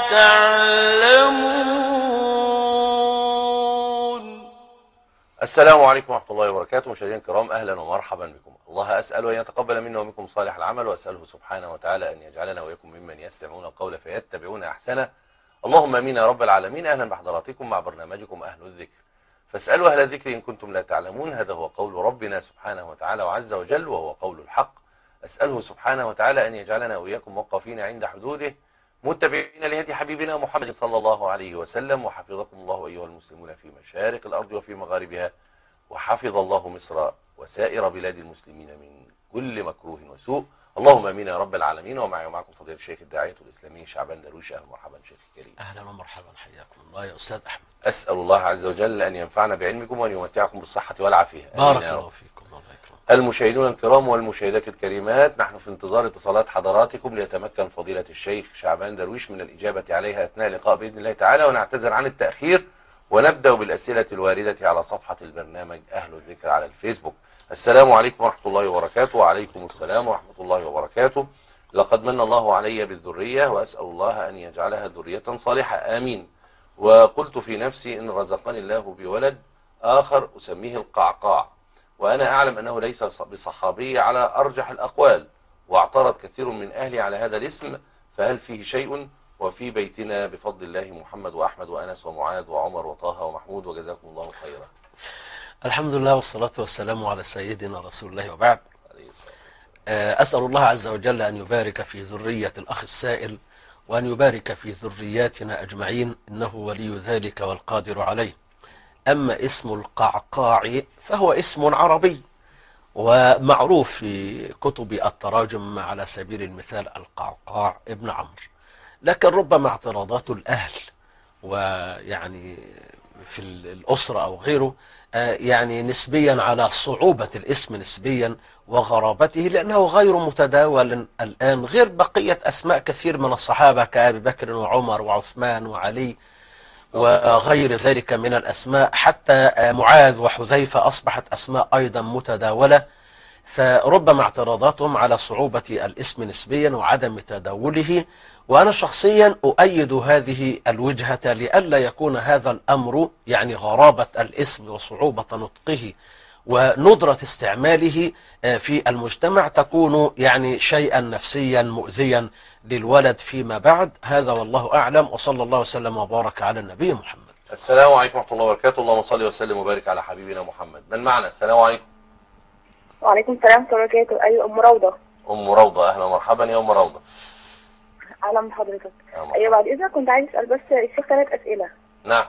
تعلمون. السلام عليكم ورحمة الله وبركاته. مشاهدينا الكرام، أهلا ومرحبا بكم. الله أسأل أن يتقبل منا ومنكم صالح العمل، وأسأله سبحانه وتعالى أن يجعلنا وإياكم ممن يستمعون القول فيتبعون أحسنه. اللهم آمين يا رب العالمين. أهلا بحضراتكم مع برنامجكم أهل الذكر، فاسألوا أهل الذكر إن كنتم لا تعلمون. هذا هو قول ربنا سبحانه وتعالى وعز وجل، وهو قول الحق. أسأله سبحانه وتعالى أن يجعلنا وإياكم موقفين عند حدوده، متبعين لهدي حبيبنا محمد صلى الله عليه وسلم. وحفظكم الله أيها المسلمون في مشارق الأرض وفي مغاربها، وحفظ الله مصر وسائر بلاد المسلمين من كل مكروه وسوء. اللهم امين يا رب العالمين. ومعي ومعكم فضيلة الشيخ الداعية الإسلامي شعبان درويش. اهلا ومرحبا شيخ الكريم. اهلا ومرحبا، حياكم الله يا استاذ احمد. اسال الله عز وجل ان ينفعنا بعلمكم وان يمتعكم بالصحة والعافية. بارك الله فيكم. الله يكرمك. المشاهدون الكرام والمشاهدات الكريمات، نحن في انتظار اتصالات حضراتكم ليتمكن فضيلة الشيخ شعبان درويش من الإجابة عليها أثناء اللقاء بإذن الله تعالى، ونعتذر عن التأخير. ونبدأ بالأسئلة الواردة على صفحة البرنامج أهل الذكر على الفيسبوك. السلام عليكم ورحمة الله وبركاته. وعليكم السلام ورحمة الله وبركاته. لقد من الله علي بالذرية، وأسأل الله أن يجعلها ذرية صالحة، آمين. وقلت في نفسي إن رزقني الله بولد آخر أسميه القعقاع، وأنا أعلم أنه ليس بصحابي على أرجح الأقوال، واعترض كثير من أهلي على هذا الاسم، فهل فيه شيء؟ وفي بيتنا بفضل الله محمد وأحمد وأنس ومعاذ وعمر وطه ومحمود، وجزاكم الله خيرا. الحمد لله والصلاة والسلام على سيدنا رسول الله، وبعد. أسأل الله عز وجل أن يبارك في ذرية الأخ السائل، وأن يبارك في ذرياتنا أجمعين، إنه ولي ذلك والقادر عليه. أما اسم القعقاع فهو اسم عربي، ومعروف في كتب التراجم على سبيل المثال القعقاع ابن عمرو، لكن ربما اعتراضات الأهل ويعني في الأسرة أو غيره يعني نسبيا على صعوبة الاسم نسبيا وغرابته، لأنه غير متداول الآن، غير بقية أسماء كثير من الصحابة كأبي بكر وعمر وعثمان وعلي وغير ذلك من الأسماء. حتى معاذ وحذيفة أصبحت أسماء أيضا متداولة، فربما اعتراضاتهم على صعوبة الاسم نسبيا وعدم تداوله. وأنا شخصيا أؤيد هذه الوجهة، لئلا يكون هذا الأمر يعني غرابة الاسم وصعوبة نطقه وندرة استعماله في المجتمع تكون يعني شيئا نفسيا مؤذيا للولد فيما بعد. هذا والله أعلم، وصلى الله وسلم وبارك على النبي محمد. السلام عليكم ورحمة الله وبركاته. اللهم صل وسلم وبارك على حبيبنا محمد. من معنا؟ السلام عليكم. وعليكم السلام ورحمة الله وبركاته. أيوة، أم روضة. أم روضة، أهلا ومرحبا يا أم روضة. أهلا بحضرتك. أيوة، بعد إذنك كنت عايز أسأل بس الشيخ 3 أسئلة. نعم.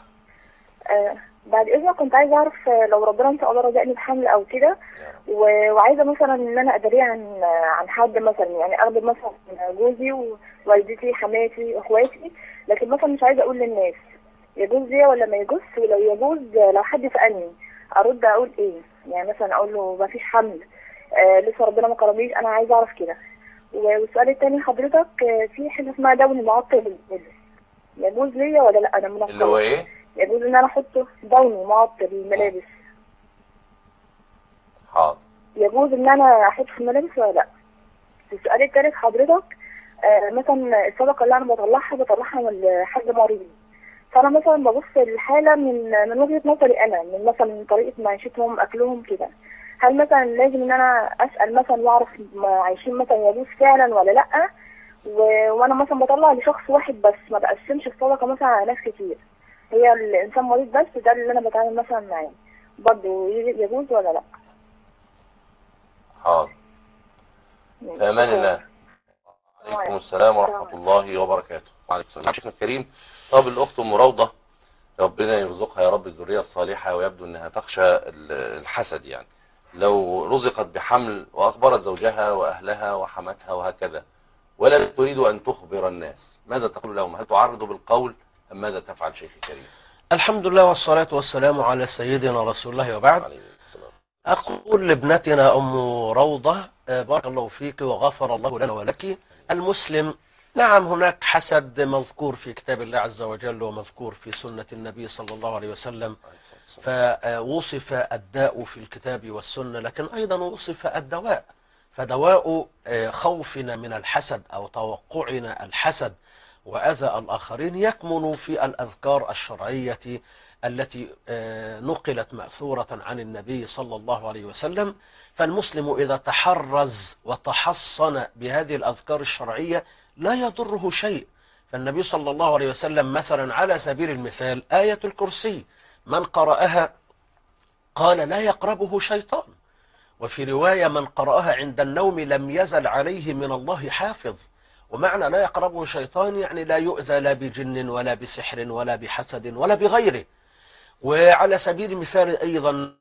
بعد إذنك كنت عايز أعرف لو ربنا إن شاء الله رزقني بحمل أو كده، وعايزة مثلا إن أنا أدري عن حد مثلا، يعني أخد مثلا جوزي ووالدتي حماتي وإخواتي، لكن مثلا مش عايزة أقول للناس. يجوز لي ولا ما يجوز؟ ولو يجوز، لو حد سألني أرد أقول إيه؟ يعني مثلا أقول له ما فيش حمل، لسه ربنا ما كرمنيش، أنا عايزة أعرف كده. والسؤال الثاني حضرتك، في حاجة اسمها دون معطر للملابس، يجوز ليا ولا لا؟ أنا منقبة. اللي هو إيه؟ يجوز إن أنا أحطه دون معطر للملابس؟ حاضر. يجوز إن أنا أحطه في الملابس ولا لا؟ السؤال الثالث حضرتك، مثلا الصدقة اللي أنا بطلعها من حد مريض، فأنا مثلا ببص الحالة من وجهة نظري أنا، من مثلا طريقة معيشتهم أكلهم كده. هل مثلا لازم ان انا اسال مثلا واعرف عايشين مثلا يجوز فعلا ولا لا؟ وانا مثلا بطلع لشخص واحد بس، ما بقسمش الصدقه مثلا على ناس كتير، هي الانسان مريض بس، ده اللي انا بتعامل مثلا معاه، برضه يجوز ولا لا؟ حاضر. في امان الله. عليكم السلام ورحمه الله وبركاته. وعليكم السلام شيخنا الكريم. طب الاخت ام روضه، ربنا يرزقها يا رب الذريه الصالحه، ويبدو انها تخشى الحسد، يعني لو رزقت بحمل وأخبرت زوجها وأهلها وحمتها وهكذا، ولا تريد أن تخبر الناس، ماذا تقول لهم؟ هل تعرض بالقول أم ماذا تفعل شيخ الكريم؟ الحمد لله والصلاة والسلام على سيدنا رسول الله، وبعد. أقول لابنتنا أم روضة بارك الله فيك وغفر الله لنا ولك. المسلم نعم هناك حسد مذكور في كتاب الله عز وجل ومذكور في سنة النبي صلى الله عليه وسلم، فوصف الداء في الكتاب والسنة، لكن أيضا وصف الدواء. فدواء خوفنا من الحسد أو توقعنا الحسد وأذى الآخرين يكمن في الأذكار الشرعية التي نقلت مأثورة عن النبي صلى الله عليه وسلم. فالمسلم إذا تحرز وتحصن بهذه الأذكار الشرعية لا يضره شيء. فالنبي صلى الله عليه وسلم مثلا على سبيل المثال آية الكرسي من قرأها قال لا يقربه شيطان، وفي رواية من قرأها عند النوم لم يزل عليه من الله حافظ. ومعنى لا يقربه شيطان يعني لا يؤذى لا بجن ولا بسحر ولا بحسد ولا بغيره. وعلى سبيل المثال أيضا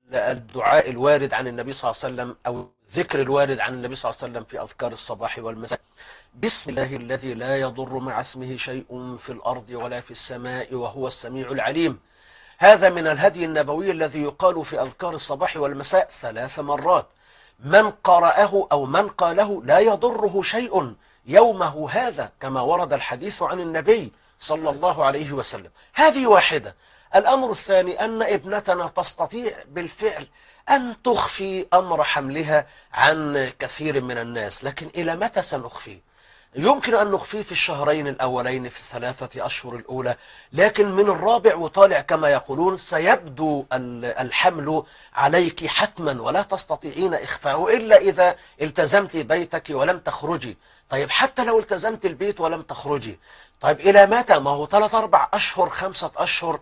الدعاء الوارد عن النبي صلى الله عليه وسلم أو ذكر الوارد عن النبي صلى الله عليه وسلم في أذكار الصباح والمساء: بسم الله الذي لا يضر مع اسمه شيء في الأرض ولا في السماء وهو السميع العليم. هذا من الهدي النبوي الذي يقال في أذكار الصباح والمساء 3 مرات. من قرأه أو من قاله لا يضره شيء يومه هذا، كما ورد الحديث عن النبي صلى الله عليه وسلم. هذه واحدة. الأمر الثاني أن ابنتنا تستطيع بالفعل أن تخفي أمر حملها عن كثير من الناس، لكن إلى متى سنخفي؟ يمكن أن نخفيه في الشهرين الأولين، في 3 أشهر الأولى، لكن من الرابع وطالع كما يقولون سيبدو الحمل عليك حتما ولا تستطيعين إخفاءه إلا إذا التزمت بيتك ولم تخرجي. طيب حتى لو التزمت البيت ولم تخرجي، طيب إلى متى؟ ما هو 3 4 أشهر 5 أشهر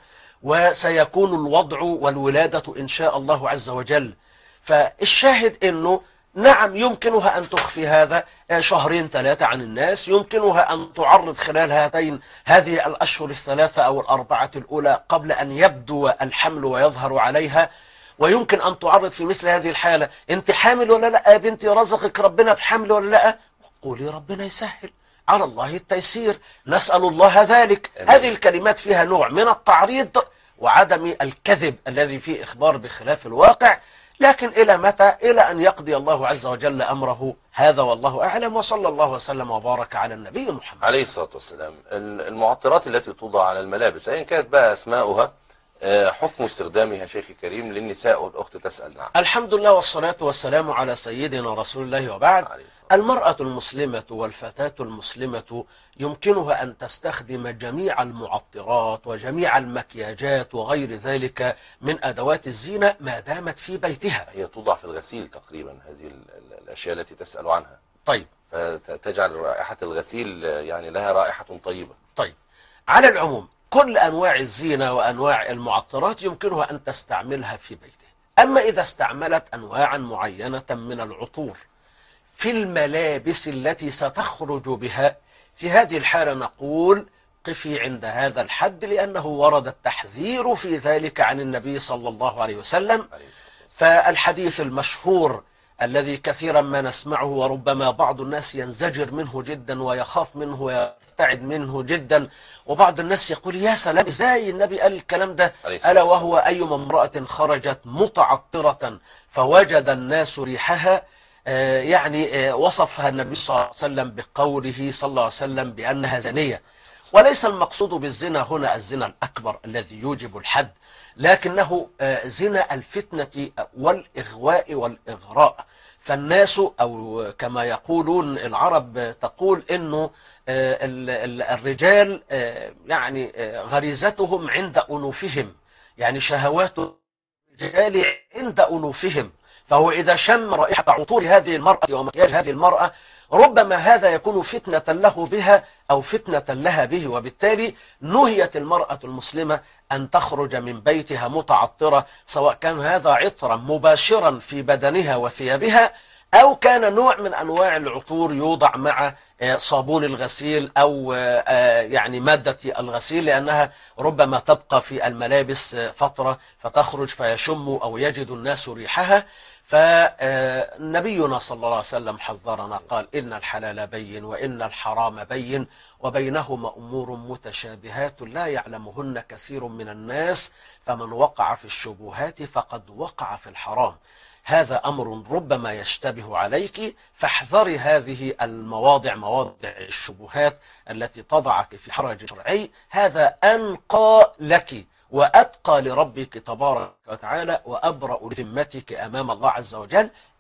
وسيكون الوضع والولادة إن شاء الله عز وجل. فالشاهد أنه نعم يمكنها أن تخفي هذا 2 3 عن الناس، يمكنها أن تعرض خلال هذه الأشهر 3 أو 4 الأولى قبل أن يبدو الحمل ويظهر عليها. ويمكن أن تعرض في مثل هذه الحالة: أنت حامل ولا لا يا بنتي؟ رزقك ربنا بحمل ولا لا؟ قولي ربنا يسهل، على الله التيسير، نسأل الله ذلك. هذه الكلمات فيها نوع من التعريض وعدم الكذب الذي فيه إخبار بخلاف الواقع. لكن إلى متى؟ إلى أن يقضي الله عز وجل أمره. هذا والله أعلم، وصلى الله وسلم وبارك على النبي محمد عليه الصلاة والسلام. المعطرات التي توضع على الملابس أيا كانت بقى أسماؤها، حكم استخدامها شيخ الكريم للنساء والأخت تسأل. نعم. الحمد لله والصلاة والسلام على سيدنا رسول الله وبعد. المرأة المسلمة والفتاة المسلمة يمكنها أن تستخدم جميع المعطرات وجميع المكياجات وغير ذلك من أدوات الزينة ما دامت في بيتها. هي توضع في الغسيل تقريبا هذه الأشياء التي تسأل عنها. طيب. فتجعل رائحة الغسيل يعني لها رائحة طيبة. طيب. على العموم كل أنواع الزينة وأنواع المعطرات يمكنها أن تستعملها في بيته. أما إذا استعملت أنواعا معينة من العطور في الملابس التي ستخرج بها، في هذه الحالة نقول قفي عند هذا الحد، لأنه ورد التحذير في ذلك عن النبي صلى الله عليه وسلم. فالحديث المشهور الذي كثيرا ما نسمعه وربما بعض الناس ينزجر منه جدا ويخاف منه ويرتعد منه جدا، وبعض الناس يقول يا سلام ازاي النبي قال الكلام ده؟ ألا وهو أيما امرأة خرجت متعطرة فوجد الناس ريحها، يعني وصفها النبي صلى الله عليه وسلم بقوله صلى الله عليه وسلم بأنها زانية. وليس المقصود بالزنا هنا الزنا الأكبر الذي يوجب الحد، لكنه زنا الفتنة والإغواء والإغراء. فالناس أو كما يقولون العرب تقول إنه الرجال يعني غريزتهم عند أنوفهم، يعني شهوات الرجال عند أنوفهم. فهو إذا شم رائحة عطور هذه المرأة ومكياج هذه المرأة ربما هذا يكون فتنة له بها أو فتنة لها به، وبالتالي نهيت المرأة المسلمة أن تخرج من بيتها متعطرة، سواء كان هذا عطرا مباشرا في بدنها وثيابها أو كان نوع من أنواع العطور يوضع مع صابون الغسيل أو يعني مادة الغسيل، لأنها ربما تبقى في الملابس فترة فتخرج فيشم أو يجد الناس ريحها. فنبينا صلى الله عليه وسلم حذرنا قال إن الحلال بين وإن الحرام بين وبينهما أمور متشابهات لا يعلمهن كثير من الناس فمن وقع في الشبهات فقد وقع في الحرام. هذا أمر ربما يشتبه عليك، فاحذري هذه المواضع، مواضع الشبهات التي تضعك في حرج شرعي. هذا أنقى لك وأتقى لربك تبارك وتعالى وأبرأ لذمتك أمام الله عز وجل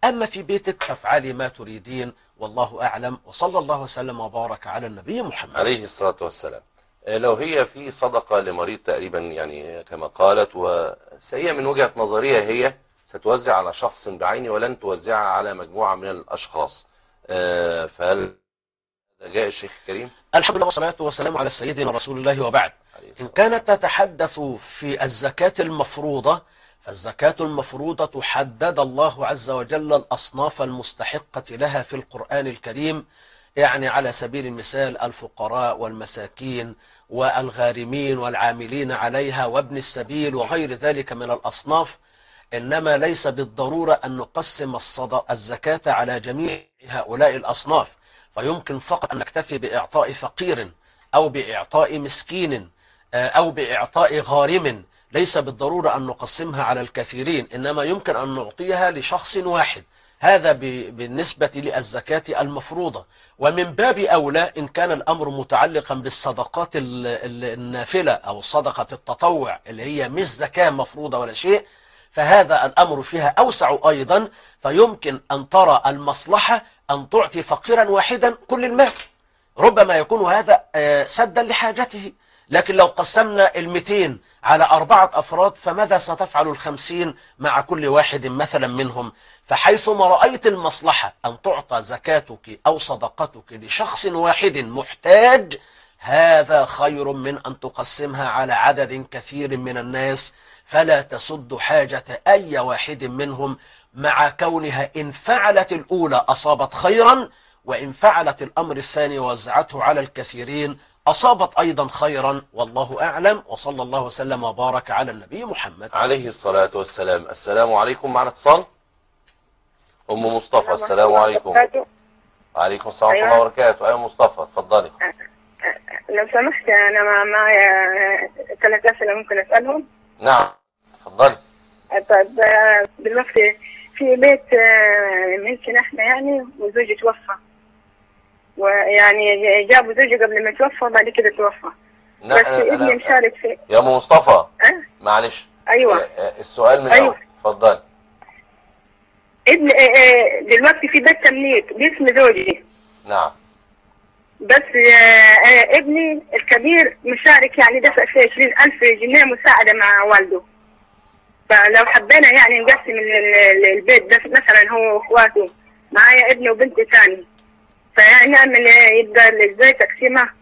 أما في بيتك فافعلي ما تريدين، والله أعلم. وصلى الله وسلم وبارك على النبي محمد عليه الصلاة والسلام. لو هي في صدقة لمريض تقريبا يعني كما قالت، وهي من وجهة نظرية هي ستوزع على شخص بعينه ولن توزعها على مجموعة من الأشخاص، فهل جاء الشيخ الكريم؟ الحمد لله والصلاة والسلام على سيدنا رسول الله وبعد. إن كانت تتحدث في الزكاة المفروضة، فالزكاة المفروضة حدد الله عز وجل الأصناف المستحقة لها في القرآن الكريم، يعني على سبيل المثال الفقراء والمساكين والغارمين والعاملين عليها وابن السبيل وغير ذلك من الأصناف. إنما ليس بالضرورة أن نقسم الزكاة على جميع هؤلاء الأصناف، فيمكن فقط أن نكتفي بإعطاء فقير أو بإعطاء مسكين أو بإعطاء غارم. ليس بالضرورة أن نقسمها على الكثيرين، إنما يمكن أن نعطيها لشخص واحد. هذا بالنسبة للزكاة المفروضة. ومن باب أولى إن كان الأمر متعلقا بالصدقات النافلة أو صدقة التطوع اللي هي مش زكاة مفروضة ولا شيء، فهذا الأمر فيها أوسع أيضا، فيمكن أن ترى المصلحة أن تعطي فقيرا واحدا كل المال، ربما يكون هذا سدا لحاجته. لكن لو قسمنا 200 على 4 أفراد، فماذا ستفعل 50 مع كل واحد مثلا منهم؟ فحيثما رأيت المصلحة أن تعطى زكاتك أو صدقتك لشخص واحد محتاج، هذا خير من أن تقسمها على عدد كثير من الناس، فلا تسد حاجة أي واحد منهم، مع كونها إن فعلت الأولى أصابت خيرا، وإن فعلت الأمر الثاني ووزعته على الكثيرين أصابت أيضا خيرا، والله أعلم. وصلى الله وسلم وبارك على النبي محمد عليه الصلاة والسلام. السلام عليكم، معنا اتصال. أم مصطفى، السلام عليكم. وعليكم السلام ورحمة الله وبركاته. أيوة مصطفى، اتفضلي. لو سمحت أنا معايا 3 أسئلة ممكن أسألهم؟ نعم اتفضلي. طيب دلوقتي في بيت ممكن احنا يعني وزوجي توفى، ويعني جابوا زوجي قبل ما يتوفى وبعد كده توفى، بس ابني مشارك فيه. يا ام مصطفى معلش. ايوه السؤال من أيوة. اتفضلي. ابن دلوقتي في بيت تمليك باسم زوجي. نعم. بس ابني الكبير مشارك، يعني دفع فيه 20,000 جنيه مساعدة مع والده. فلو حبينا يعني نقسم البيت ده مثلا هو واخواته، معايا ابني وبنت ثاني، فنعمل يبقى ازاي تقسيمها؟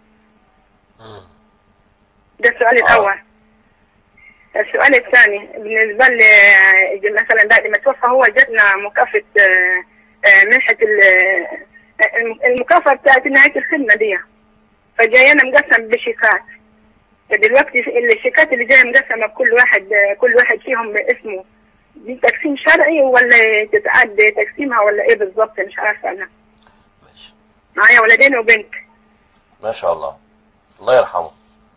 ده السؤال الأول. السؤال الثاني بالنسبة لي مثلا بعد ما توفى هو جاتنا مكافأة منحة المكافأة بتاعت نهاية الخدمة دي، فجاينا مقسم بشيكات. فدلوقتي الشيكات اللي جايه مقسمه كل واحد فيهم باسمه، دي تقسيم شرعي ولا تتعدى تقسيمها ولا ايه بالظبط؟ مش عارفه انا. ماشي. معايا ولدين وبنت. ما شاء الله، الله يرحمه.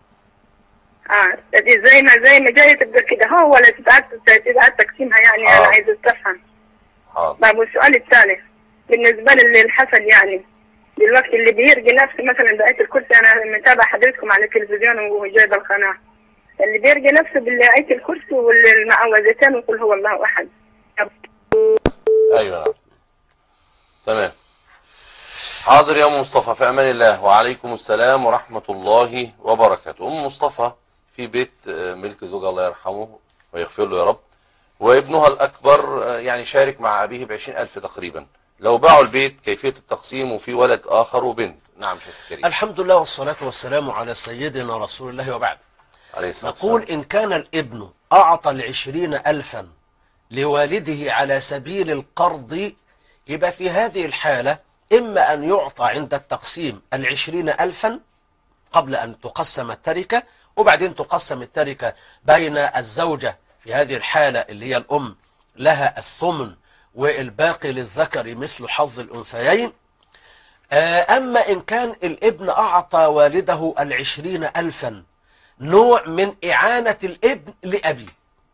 زي ما جايه تبقى كده هو ولا تتعدى تقسيمها يعني؟ انا عايزه افهم. طيب والسؤال الثالث بالنسبه للحسد، يعني دلوقتي اللي بيرجي نفسه مثلا بآية الكرسي، انا متابع حضرتكم على التلفزيون وجايب القناه، اللي بيرجي نفسه بالآية الكرسي والمعوذتين وقل هو الله احد. ايوه نعم تمام. حاضر يا ام مصطفى، في امان الله. وعليكم السلام ورحمه الله وبركاته. ام مصطفى في بيت ملك زوجها الله يرحمه ويغفر له يا رب، وابنها الاكبر يعني شارك مع ابيه ب20,000 تقريبا. لو باعوا البيت كيفية التقسيم وفي ولد آخر وبنت؟ نعم شيخ الكريم. الحمد لله والصلاة والسلام على سيدنا رسول الله وبعد. عليه الصلاة والسلام. نقول إن كان الابن أعطى 20,000 لوالده على سبيل القرض، يبقى في هذه الحالة إما أن يعطى عند التقسيم 20,000 قبل أن تقسم التركة، وبعدين تقسم التركة بين الزوجة في هذه الحالة اللي هي الأم، لها الثمن والباقي للذكر مثل حظ الأنثيين. أما إن كان الابن أعطى والده 20,000 نوع من إعانة الابن لأبيه،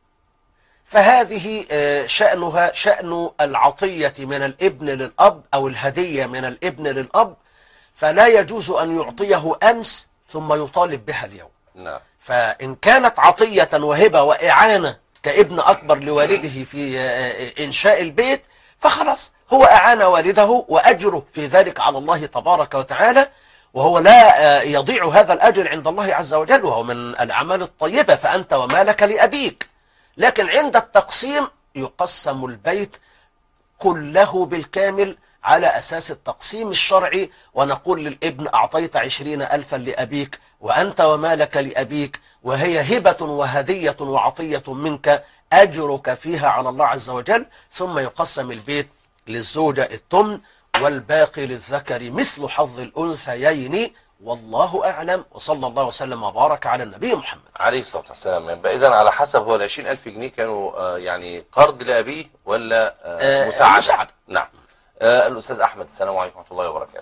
فهذه شأنها شأن العطية من الابن للأب أو الهدية من الابن للأب، فلا يجوز أن يعطيه أمس ثم يطالب بها اليوم. نعم. فإن كانت عطية وهبة وإعانة كابن أكبر لوالده في إنشاء البيت، فخلاص هو أعان والده وأجره في ذلك على الله تبارك وتعالى، وهو لا يضيع هذا الأجر عند الله عز وجل، وهو من الأعمال الطيبة، فأنت ومالك لأبيك. لكن عند التقسيم يقسم البيت كله بالكامل على أساس التقسيم الشرعي، ونقول للابن أعطيت 20,000 لأبيك وأنت ومالك لأبيك، وهي هبة وهدية وعطية منك أجرك فيها على الله عز وجل. ثم يقسم البيت للزوجة الثمن والباقي للذكر مثل حظ الأنثيين، والله أعلم. وصلى الله وسلم وبارك على النبي محمد عليه الصلاة والسلام. يبقى إذن على حسب، هو ال20,000 جنيه كانوا يعني قرض لأبيه ولا مساعدة؟ نعم. الأستاذ أحمد، السلام عليكم ورحمة الله وبركاته.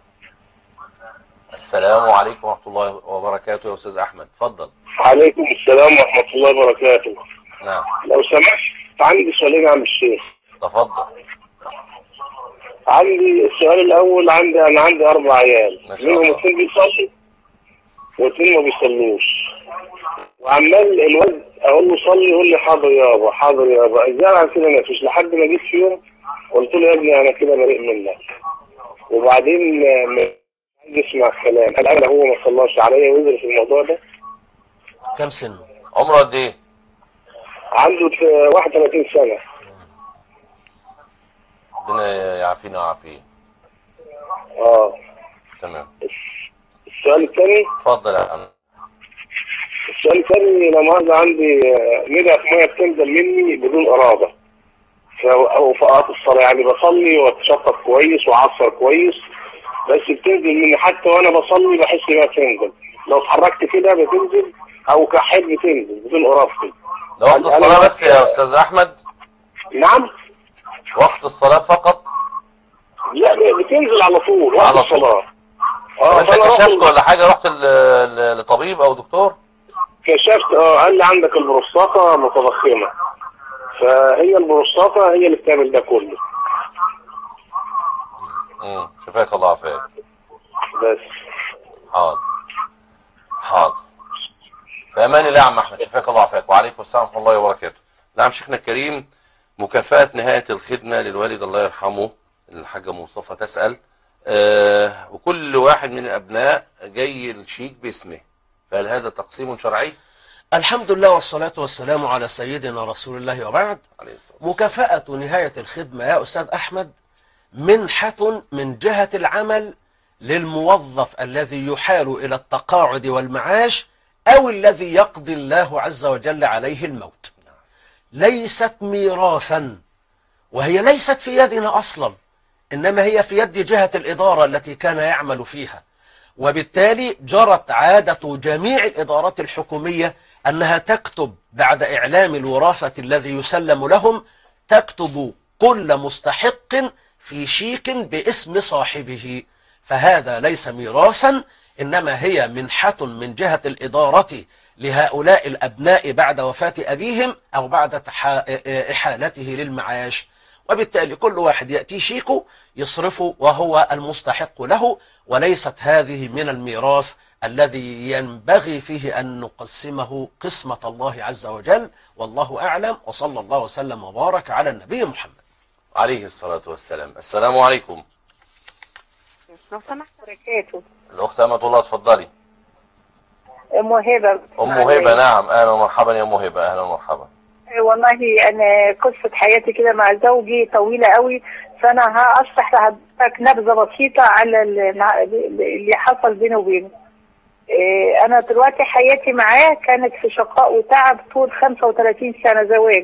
السلام عليكم ورحمة الله وبركاته يا أستاذ أحمد، اتفضل. عليكم السلام ورحمة الله وبركاته. نعم. لو سمحت عندي سؤالين يا عم الشيخ. تفضل. عندي السؤال الأول، أنا عندي 4 عيال، ما شاء الله. منهم 2 بيصلي و2 ما بيصلوش، وعمال الولد أقول له صلي يقول لي حاضر يابا حاضر يابا، إزاي عن كده نفسي لحد ما جيت في يوم قلت له يا ابني أنا كده بريء منك، وبعدين عايز يسمع الكلام. هل أنا هو ما صلاش عليا ويدرس في الموضوع ده؟ كم سنه؟ عمره قد إيه؟ عنده 31 سنة. ربنا يعافينا ويعافيه. تمام. السؤال الثاني. اتفضل يا عم. السؤال الثاني، لما مؤاخذة عندي مية بتنزل مني بدون إرادة أو في أوقات الصلاة، يعني بصلي وأتشطف كويس وأعصر كويس، بس بتنزل مني حتى وأنا بصلي بحس إنها بتنزل، لو اتحركت كده بتنزل أو كحيت بتنزل بدون إرادتي. ده وقت الصلاة بس يا أستاذ أحمد؟ نعم. وقت الصلاة فقط؟ لا بتنزل على طول وقت الصلاة. انت كشفت ولا حاجة؟ رحت لطبيب او دكتور؟ كشفت. قال لي عندك البروستاتا متضخمة، فهي البروستاتا هي اللي بتعمل ده كله. شفاك الله عافاك. بس حاضر في امان الله يا عم احمد، شفاك الله عافاك. وعليكم السلام ورحمة الله وبركاته. نعم شيخنا الكريم، مكافأة نهاية الخدمة للوالد الله يرحمه الحاجة مصطفى تسأل، وكل واحد من الأبناء جاي الشيك باسمه، فهل هذا تقسيم شرعي؟ الحمد لله والصلاة والسلام على سيدنا رسول الله وبعد. مكافأة نهاية الخدمة يا أستاذ أحمد منحة من جهة العمل للموظف الذي يحال إلى التقاعد والمعاش أو الذي يقضي الله عز وجل عليه الموت، ليست ميراثا، وهي ليست في يدنا أصلا، إنما هي في يد جهة الإدارة التي كان يعمل فيها. وبالتالي جرت عادة جميع الإدارات الحكومية أنها تكتب بعد إعلام الوراثة الذي يسلم لهم، تكتب كل مستحق في شيك باسم صاحبه، فهذا ليس ميراثا، إنما هي منحة من جهة الإدارة لهؤلاء الأبناء بعد وفاة أبيهم أو بعد إحالته للمعاش. وبالتالي كل واحد يأتي شيكه يصرفه وهو المستحق له، وليست هذه من الميراث الذي ينبغي فيه أن نقسمه قسمة الله عز وجل، والله أعلم. وصلى الله وسلم وبارك على النبي محمد عليه الصلاة والسلام. السلام عليكم. لو سمحت بركاته. الأخت أمة الله، اتفضلي. أم هبة. أم هبة، نعم، أهلا ومرحبا يا أم هبة، أهلا ومرحبا. والله أنا قصة حياتي كده مع زوجي طويلة قوي، فأنا هشرح لحضرتك نبذة بسيطة على اللي حصل بيني وبينه. أنا دلوقتي حياتي معاه كانت في شقاء وتعب طول 35 سنة زواج،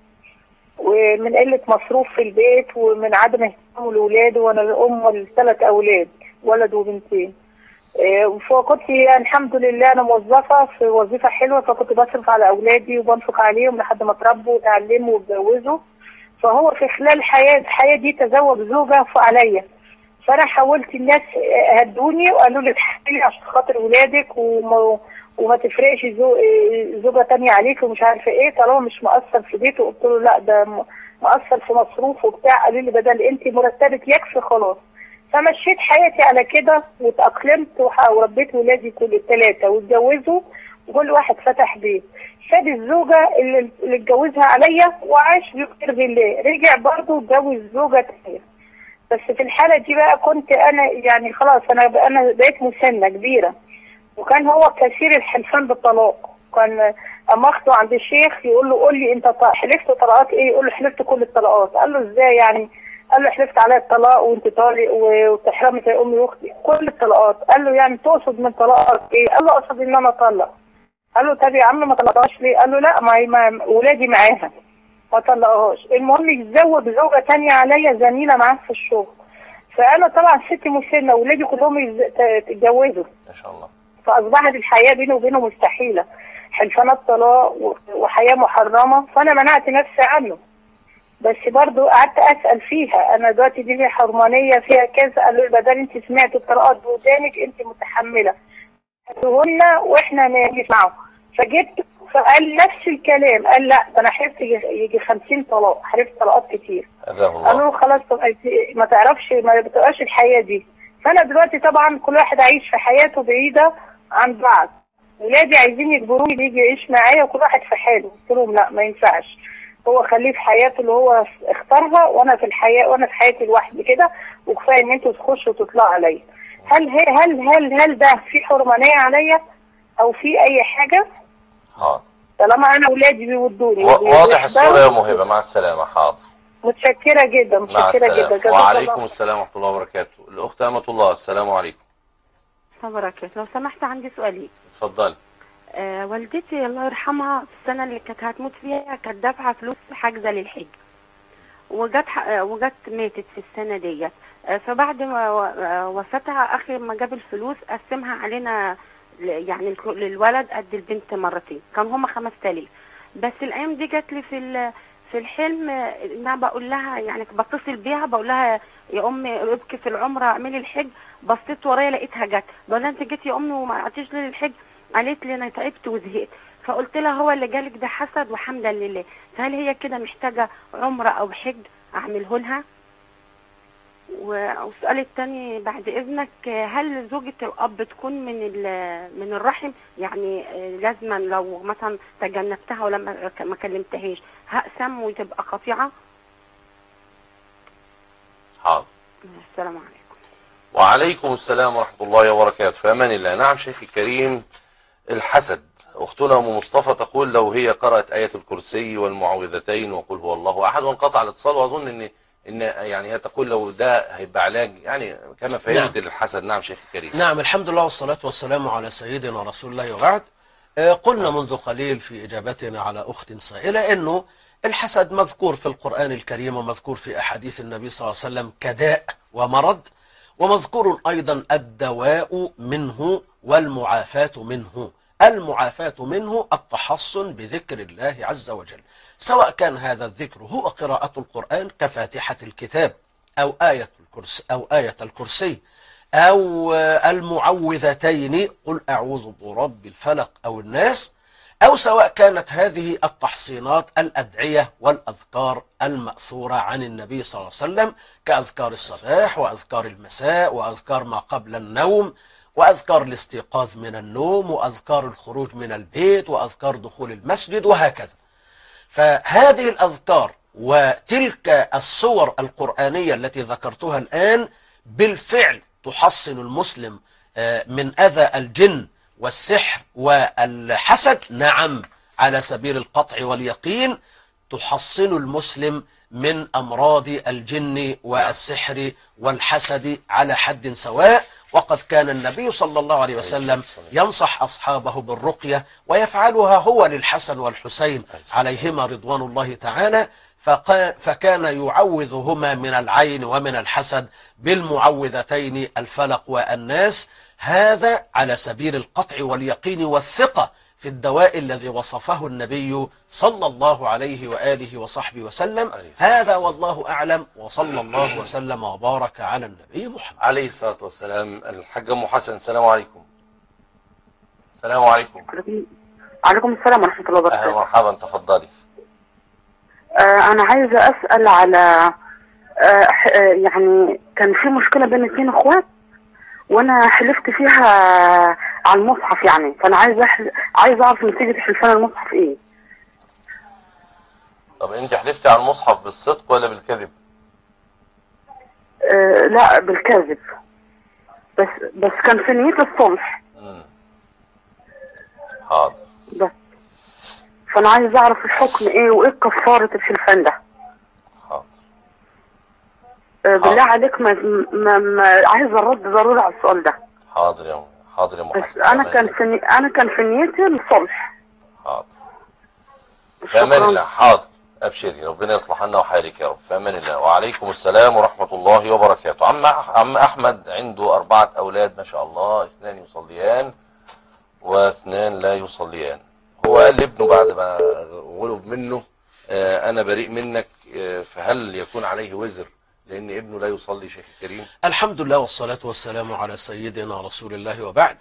ومن قلة مصروف في البيت ومن عدم اهتمام لأولاده، وأنا الأم ل3 أولاد، ولد وبنتين. فكنت الحمد لله أنا موظفة في وظيفة حلوة، فكنت بصرف على أولادي وبنفق عليهم لحد ما اتربوا وتعلموا واتجوزوا. فهو في خلال الحياة دي تزوج زوجة عليا، فأنا حاولت، الناس هدوني وقالوا لي تحملي عشان خاطر أولادك وما تفرقش زوجة تانية عليك ومش عارفة إيه، طالما مش مقصر في بيته. قلت له لا، ده مقصر في مصروف وبتاع. قالوا لي بدل أنت مرتبك يكفي خلاص. فمشيت حياتي على كده وتأقلمت وربيت ولادي كل 3 واتجوزوا كل واحد فتح بيت، ساب الزوجة اللي اتجوزها عليا وعاش بيرضي الله، رجع برضه اتجوز زوجة تانية. بس في الحالة دي بقى كنت أنا يعني خلاص أنا بقيت مسنة كبيرة، وكان هو كثير الحلفان بالطلاق. كان اما اخده عند الشيخ يقول له قول لي انت حلفت طلاقات ايه؟ يقول له حلفت كل الطلاقات. قال له ازاي يعني؟ قال له حلفت عليا الطلاق وانت طالق وتحرمت يا امي واختي كل الطلاقات. قال له يعني تقصد من طلاقك ايه؟ قال له اقصد ان انا اطلق. قال له طب يا عم ما طلقهاش ليه؟ قال له لا ما ولادي معاها ما طلقهاش. المهم يتزوج زوجه ثانيه عليا زميله معاه في الشغل. فانا طبعا ستي مسنه واولادي كلهم يتجوزوا ما شاء الله. فاصبحت الحياه بيني وبينه مستحيله، حلفانات طلاق وحياه محرمه، فانا منعت نفسي عنه. بس برضو قعدت اسال فيها، انا دلوقتي دي فيها حرمانيه فيها كذا. قال له بدل انت سمعت الطلاقات بودانك انت متحمله هاتوهن واحنا نسمعه. فجبت فقال نفس الكلام، قال لا ده انا حلفت يجي 50 طلاق، حلفت طلاقات كتير. قالوا له خلاص طب ما تعرفش ما بتبقاش الحياه دي. فانا دلوقتي طبعا كل واحد عايش في حياته بعيده عن بعض، ولادي عايزين يجبروني يجي يعيش معايا وكل واحد في حاله. قلت لهم لا ما ينفعش، هو خليه في حياته اللي هو اختارها وانا في الحياه وانا في حياتي لوحدي كده، وكفايه ان انتوا تخشوا وتطلعوا عليا. هل ده في حرمانيه عليا او في اي حاجه؟ حاضر. طالما انا ولادي بيودوني واضح الصوره يا موهبه. مع السلامه. حاضر. متشكره جدا متشكره جدا. وعليكم السلام ورحمه الله وبركاته. الاخت امه الله، السلام عليكم. وبركاته. لو سمحت عندي سؤالين. اتفضلي. والدتي الله يرحمها في السنه اللي كانت هتموت فيها كانت دافعه فلوس حاجزه للحج، وجت ماتت في السنه ديت. فبعد ما وفاتها اخر ما جاب الفلوس قسمها علينا يعني للولد قد البنت مرتين، كان هما 5000. بس الايام دي جات لي في الحلم ان انا بقول لها يعني بتصل بيها بقول لها يا امي ابكي في العمره اعملي الحج. بصيت ورايا لقيتها جت، بقول لها انت جيتي يا امي وما عطيش لي الحج؟ قالت لي انا تعبت وزهقت. فقلت لها هو اللي جالك ده حسد وحمدا لله، فهل هي كده محتاجه عمره او حج اعمله لها؟ والسؤال الثاني بعد اذنك، هل زوجة الاب تكون من الرحم؟ يعني لازما لو مثلا تجنبتها ولما ما كلمتهاش هقسم وتبقى قطيعه؟ حاضر. السلام عليكم. وعليكم السلام ورحمه الله وبركاته. في امان الله. نعم شيخي الكريم، الحسد. اختنا ام مصطفى تقول لو هي قرأت آية الكرسي والمعوذتين وقل هو الله احد وانقطع الاتصال، واظن ان يعني هي تقول لو ده هيبقى علاج يعني كما فهمت للحسد. نعم شيخ الكريم. نعم الحمد لله والصلاة والسلام على سيدنا رسول الله وبعد. قلنا منذ قليل في إجابتنا على أخت سائلة أنه الحسد مذكور في القرآن الكريم ومذكور في أحاديث النبي صلى الله عليه وسلم كداء ومرض، ومذكور أيضا الدواء منه والمعافاة منه. المعافاة منه التحصن بذكر الله عز وجل، سواء كان هذا الذكر هو قراءة القرآن كفاتحة الكتاب أو آية الكرسي أو المعوذتين قل أعوذ برب الفلق أو الناس، أو سواء كانت هذه التحصينات الأدعية والأذكار المأثورة عن النبي صلى الله عليه وسلم كأذكار الصباح وأذكار المساء وأذكار ما قبل النوم وأذكار الاستيقاظ من النوم وأذكار الخروج من البيت وأذكار دخول المسجد وهكذا. فهذه الأذكار وتلك الصور القرآنية التي ذكرتها الآن بالفعل تحصن المسلم من أذى الجن والسحر والحسد. نعم على سبيل القطع واليقين تحصن المسلم من أمراض الجن والسحر والحسد على حد سواء. وقد كان النبي صلى الله عليه وسلم ينصح أصحابه بالرقية ويفعلها هو للحسن والحسين عليهما رضوان الله تعالى، فكان يعوذهما من العين ومن الحسد بالمعوذتين الفلق والناس. هذا على سبيل القطع واليقين والثقة في الدواء الذي وصفه النبي صلى الله عليه وآله وصحبه وسلم. هذا والله أعلم، وصلى الله وسلم وبارك على النبي محمد عليه الصلاة والسلام. الحاج أم حسن، السلام عليكم. السلام عليكم. عليكم السلام ورحمة الله وبركاته. أهلا مرحبا، تفضلي. أنا عايزة أسأل على يعني كان في مشكلة بين 2 اخوات، وانا حلفت فيها على المصحف يعني، فانا عايز اعرف نتيجة حلفان المصحف ايه. طب انت حلفتي على المصحف بالصدق ولا بالكذب؟ لا بالكذب، بس كان في نية الصلح. حاضر. بس فانا عايز اعرف الحكم ايه وايه كفارة الحلفان ده. حاضر. بالله عليك ما عايز الرد ضروري على السؤال ده. حاضر يا حاضر يا محسن. بس انا كان في نيتي الصلح. حاضر. في امان الله. حاضر. ابشري، ربنا يصلح لنا وحالك يا رب. في امان الله. وعليكم السلام ورحمه الله وبركاته. عم احمد عنده 4 اولاد ما شاء الله، 2 يصليان و2 لا يصليان. هو قال لابنه بعد ما غلب منه انا بريء منك، فهل يكون عليه وزر لان ابنه لا يصلي شيخ الكريم؟ الحمد لله والصلاة والسلام على سيدنا رسول الله وبعد.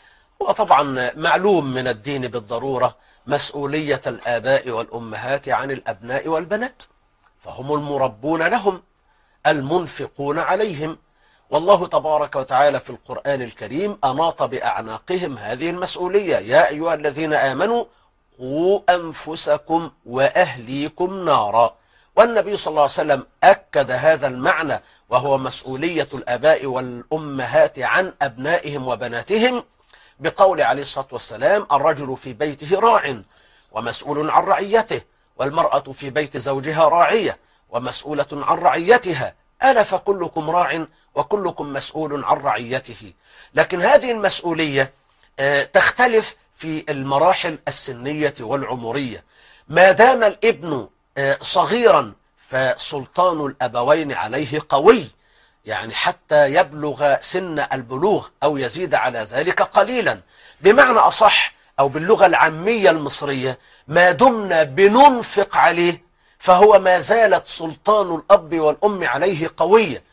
وطبعا معلوم من الدين بالضرورة مسؤولية الآباء والأمهات عن الأبناء والبنات، فهم المربون لهم المنفقون عليهم، والله تبارك وتعالى في القرآن الكريم أناط بأعناقهم هذه المسؤولية. يا أيها الذين آمنوا قوا أنفسكم وأهليكم نارا. والنبي صلى الله عليه وسلم أكد هذا المعنى، وهو مسؤولية الآباء والأمهات عن أبنائهم وبناتهم، بقول عليه الصلاة والسلام: الرجل في بيته راع ومسؤول عن رعيته، والمرأة في بيت زوجها راعية ومسؤولة عن رعيتها، ألا فكلكم راع وكلكم مسؤول عن رعيته. لكن هذه المسؤولية تختلف في المراحل السنية والعمرية. ما دام الابن صغيرا فسلطان الأبوين عليه قوي، يعني حتى يبلغ سن البلوغ أو يزيد على ذلك قليلا. بمعنى أصح أو باللغة العامية المصرية، ما دمنا بننفق عليه فهو ما زالت سلطان الأب والأم عليه قوية،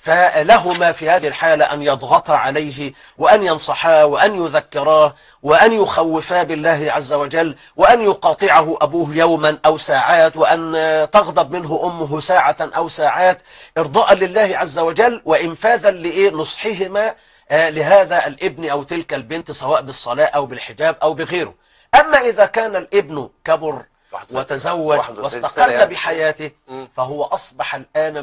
فلهما في هذه الحالة أن يضغطا عليه وأن ينصحاه وأن يذكراه وأن يخوفا بالله عز وجل، وأن يقاطعه أبوه يوما أو ساعات، وأن تغضب منه أمه ساعة أو ساعات، إرضاء لله عز وجل وإنفاذا لنصحهما لهذا الابن أو تلك البنت، سواء بالصلاة أو بالحجاب أو بغيره. أما إذا كان الابن كبر وتزوج واستقل بحياته، فهو أصبح الآن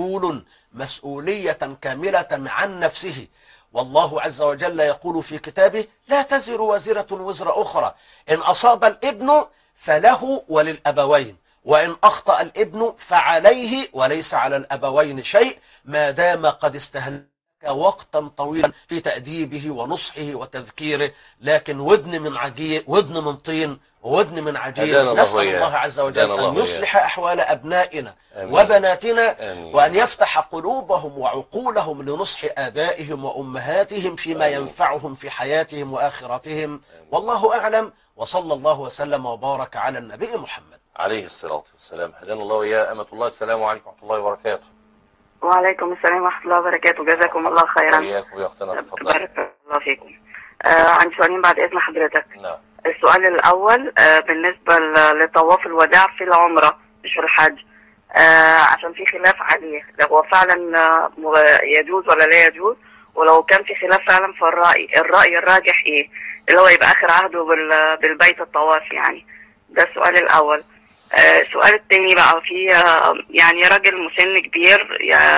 مسؤولية كاملة عن نفسه. والله عز وجل يقول في كتابه: لا تزر وازرة وزر أخرى، إن أصاب الابن فله وللأبوين، وإن أخطأ الابن فعليه وليس على الأبوين شيء، ما دام قد استهلك وقتا طويلا في تأديبه ونصحه وتذكيره. لكن ودن من عجين، ودن من طين، ودن من عجين. نسأل الله عز وجل أن يصلح أحوال أبنائنا وبناتنا، وأن يفتح قلوبهم وعقولهم لنصح آبائهم وأمهاتهم فيما ينفعهم في حياتهم وآخرتهم. والله أعلم، وصلى الله وسلم وبارك على النبي محمد عليه الصلاة والسلام. هدانا الله ويا أمة الله. السلام عليكم ورحمة الله وبركاته. وعليكم السلام ورحمة الله وبركاته. جزاكم الله خيرا. وإياكم يا أختنا، تفضل. بارك الله فيكم. عندي سؤالين بعد إذن حضرتك. نعم. السؤال الأول بالنسبة لطواف الوداع في العمرة مش في الحج، عشان في خلاف عليه، لو هو فعلا يجوز ولا لا يجوز، ولو كان في خلاف فعلا فالرأي الراجح إيه، اللي هو يبقى آخر عهده بالبيت الطواف يعني. ده السؤال الأول. السؤال الثاني بقى، في يعني راجل مسن كبير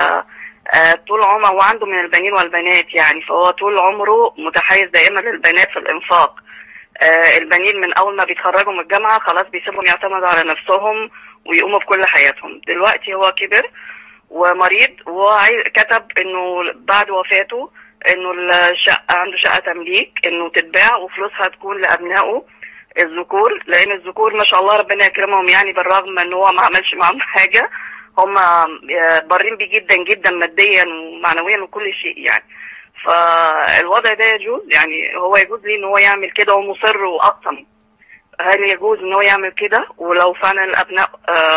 طول عمره وعنده من البنين والبنات يعني، فهو طول عمره متحيز دائما للبنات في الإنفاق. البنين من أول ما بيتخرجوا من الجامعة خلاص بيسيبهم يعتمدوا على نفسهم ويقوموا بكل حياتهم. دلوقتي هو كبر ومريض، وكتب إنه بعد وفاته إنه الشقة عنده شقة تمليك إنه تتباع وفلوسها تكون لأبنائه الذكور، لأن الذكور ما شاء الله ربنا يكرمهم يعني، بالرغم من إن هو ما عملش معهم حاجة، هم بارين بيه جدا جدا ماديا ومعنويا وكل شيء يعني. فالوضع ده يجوز يعني، هو يجوز ليه ان هو يعمل كده ومصر واقسم؟ هل يجوز ان هو يعمل كده؟ ولو فعلا الابناء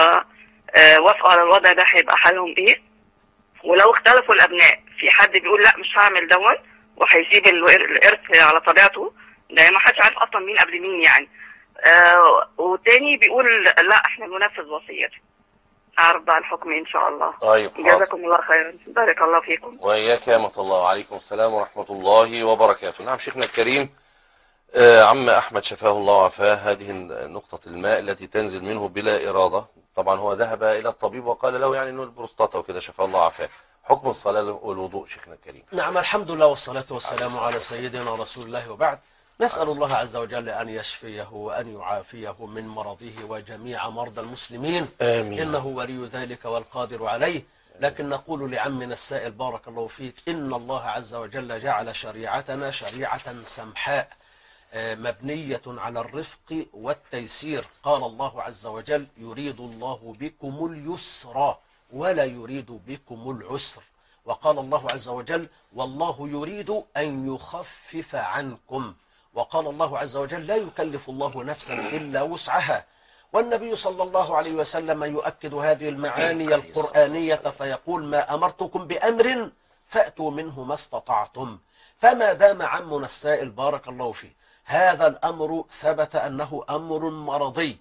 وافقوا على الوضع ده هيبقى حالهم ايه؟ ولو اختلفوا الابناء، في حد بيقول لا مش هعمل دون وهيسيب الارث على طبيعته، ده ما حدش عارف اصلا مين قبل مين يعني. والتاني بيقول لا احنا ننفذ وصيته. أعرف بقى الحكم إن شاء الله. طيب حاضر. جزاكم الله خيرا، بارك الله فيكم. وإياك يا أمة الله، وعليكم السلام ورحمة الله وبركاته. نعم شيخنا الكريم، عم أحمد شفاه الله وعافاه، هذه نقطة الماء التي تنزل منه بلا إرادة، طبعا هو ذهب إلى الطبيب وقال له يعني أنه البروستاتا وكده، شفاه الله وعافاه. حكم الصلاة والوضوء شيخنا الكريم. نعم الحمد لله والصلاة والسلام على سيدنا رسول الله وبعد. نسأل الله عز وجل أن يشفيه وأن يعافيه من مرضه وجميع مرضى المسلمين، آمين. إنه ولي ذلك والقادر عليه. لكن نقول لعمنا السائل بارك الله فيك، إن الله عز وجل جعل شريعتنا شريعة سمحاء مبنية على الرفق والتيسير. قال الله عز وجل: يريد الله بكم اليسر ولا يريد بكم العسر. وقال الله عز وجل: والله يريد أن يخفف عنكم. وقال الله عز وجل: لا يكلف الله نفسا إلا وسعها. والنبي صلى الله عليه وسلم يؤكد هذه المعاني القرآنية فيقول: ما أمرتكم بأمر فأتوا منه ما استطعتم. فما دام عمنا السائل بارك الله فيه هذا الأمر ثبت أنه أمر مرضي،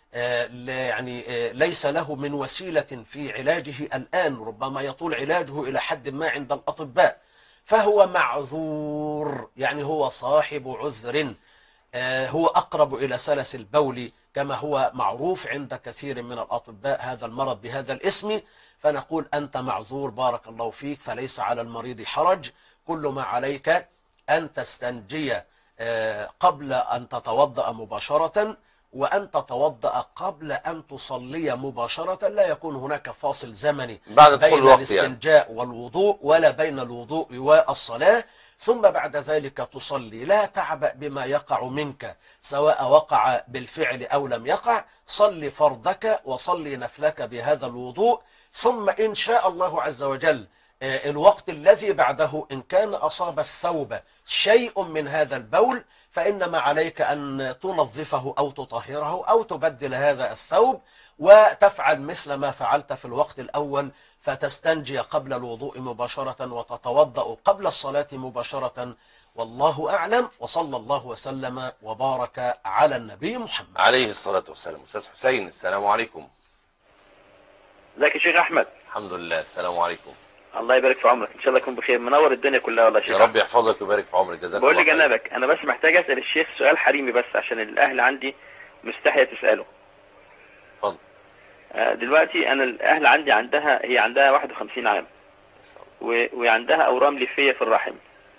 يعني ليس له من وسيلة في علاجه الآن، ربما يطول علاجه إلى حد ما عند الأطباء، فهو معذور، يعني هو صاحب عذر، هو أقرب إلى سلس البول كما هو معروف عند كثير من الأطباء هذا المرض بهذا الاسم. فنقول: أنت معذور بارك الله فيك، فليس على المريض حرج. كل ما عليك أن تستنجي قبل أن تتوضأ مباشرة، وأن تتوضأ قبل أن تصلي مباشرة، لا يكون هناك فاصل زمني بين الاستنجاء والوضوء ولا بين الوضوء والصلاة. ثم بعد ذلك تصلي، لا تعبأ بما يقع منك سواء وقع بالفعل أو لم يقع. صلي فرضك وصلي نفلك بهذا الوضوء، ثم إن شاء الله عز وجل الوقت الذي بعده إن كان أصاب الثوب شيء من هذا البول فإنما عليك أن تنظفه أو تطهره أو تبدل هذا الثوب، وتفعل مثل ما فعلت في الوقت الأول، فتستنجي قبل الوضوء مباشرة وتتوضأ قبل الصلاة مباشرة. والله أعلم، وصلى الله وسلم وبارك على النبي محمد عليه الصلاة والسلام. أستاذ حسين، السلام عليكم. ازيك يا شيخ أحمد؟ الحمد لله، السلام عليكم. الله يبارك في عمرك، ان شاء الله يكون بخير، منور الدنيا كلها والله يا شيخ. يا رب يحفظك ويبارك في عمرك، جزاك الله خير. بقول خير. لجنابك، انا بس محتاج اسال الشيخ سؤال حريمي بس عشان الاهل عندي مستحيه تساله. اتفضل. دلوقتي انا الاهل عندي هي عندها 51 عام وعندها اورام ليفيه في الرحم،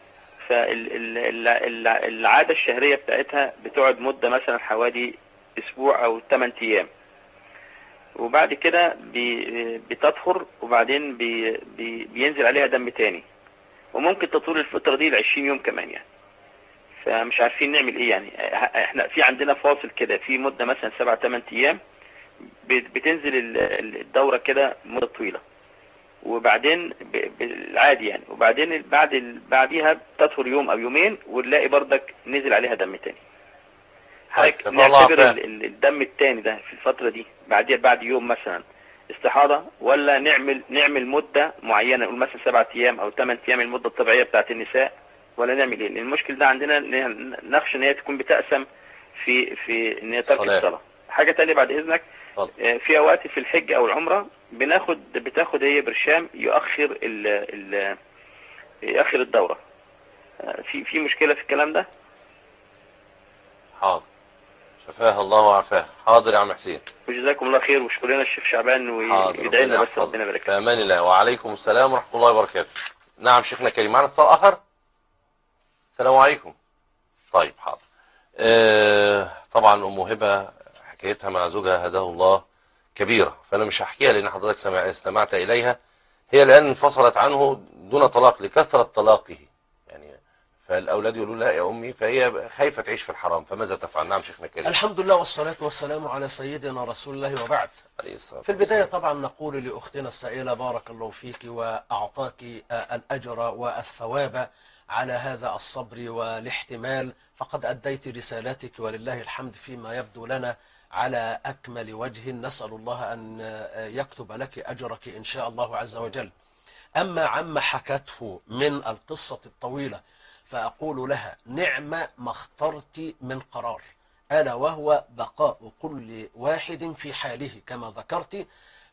فالعاده الشهريه بتاعتها بتقعد مده مثلا حوالي اسبوع او 8 ايام، وبعد كده بتطهر، وبعدين بينزل عليها دم تاني، وممكن تطول الفترة دي ل20 يوم كمان يعني. فمش عارفين نعمل ايه يعني. احنا في عندنا فاصل كده في مدة مثلا 7-8 ايام بتنزل الدورة كده مدة طويلة، وبعدين بالعادي يعني، وبعدين بعديها بتطهر يوم او يومين ونلاقي بردك نزل عليها دم تاني. حضرتك نعتبر الدم التاني ده في الفترة دي بعد يوم مثلا استحاضة، ولا نعمل مدة معينة، نقول مثلا 7 ايام او 8 ايام المدة الطبيعية بتاعت النساء، ولا نعمل ايه؟ لان المشكل ده عندنا نخشى ان هي تكون بتقسم في ان هي ترك الصلاة. حاجة تانية بعد اذنك، في اوقات في الحج او العمرة بتاخد هي برشام يؤخر الدورة. في مشكلة في الكلام ده؟ حاضر، شفاها الله وعافاها. حاضر يا عم حسين، وجزاكم الله خير، وشكرنا الشيخ شعبان، ويدعي لنا بس ربنا يبارك فيك. في امان الله. وعليكم السلام ورحمه الله وبركاته. نعم شيخنا كريم، معنا اتصال اخر. السلام عليكم. طيب حاضر. طبعا ام هبه حكايتها مع زوجها هداه الله كبيره، فانا مش هحكيها لان حضرتك استمعت اليها. هي الان انفصلت عنه دون طلاق لكثره طلاقه، فالأولاد يقولوا لا يا أمي، فهي خايفة تعيش في الحرام، فماذا تفعل؟ نعم شيخنا كريم. الحمد لله والصلاة والسلام على سيدنا رسول الله وبعد. في البداية طبعا نقول لأختنا السائلة بارك الله فيك وأعطاك الأجر والثواب على هذا الصبر والاحتمال، فقد أديت رسالتك ولله الحمد فيما يبدو لنا على أكمل وجه. نسأل الله أن يكتب لك أجرك إن شاء الله عز وجل. أما عما حكته من القصة الطويلة فأقول لها: نعم ما اخترت من قرار، ألا وهو بقاء كل واحد في حاله كما ذكرت.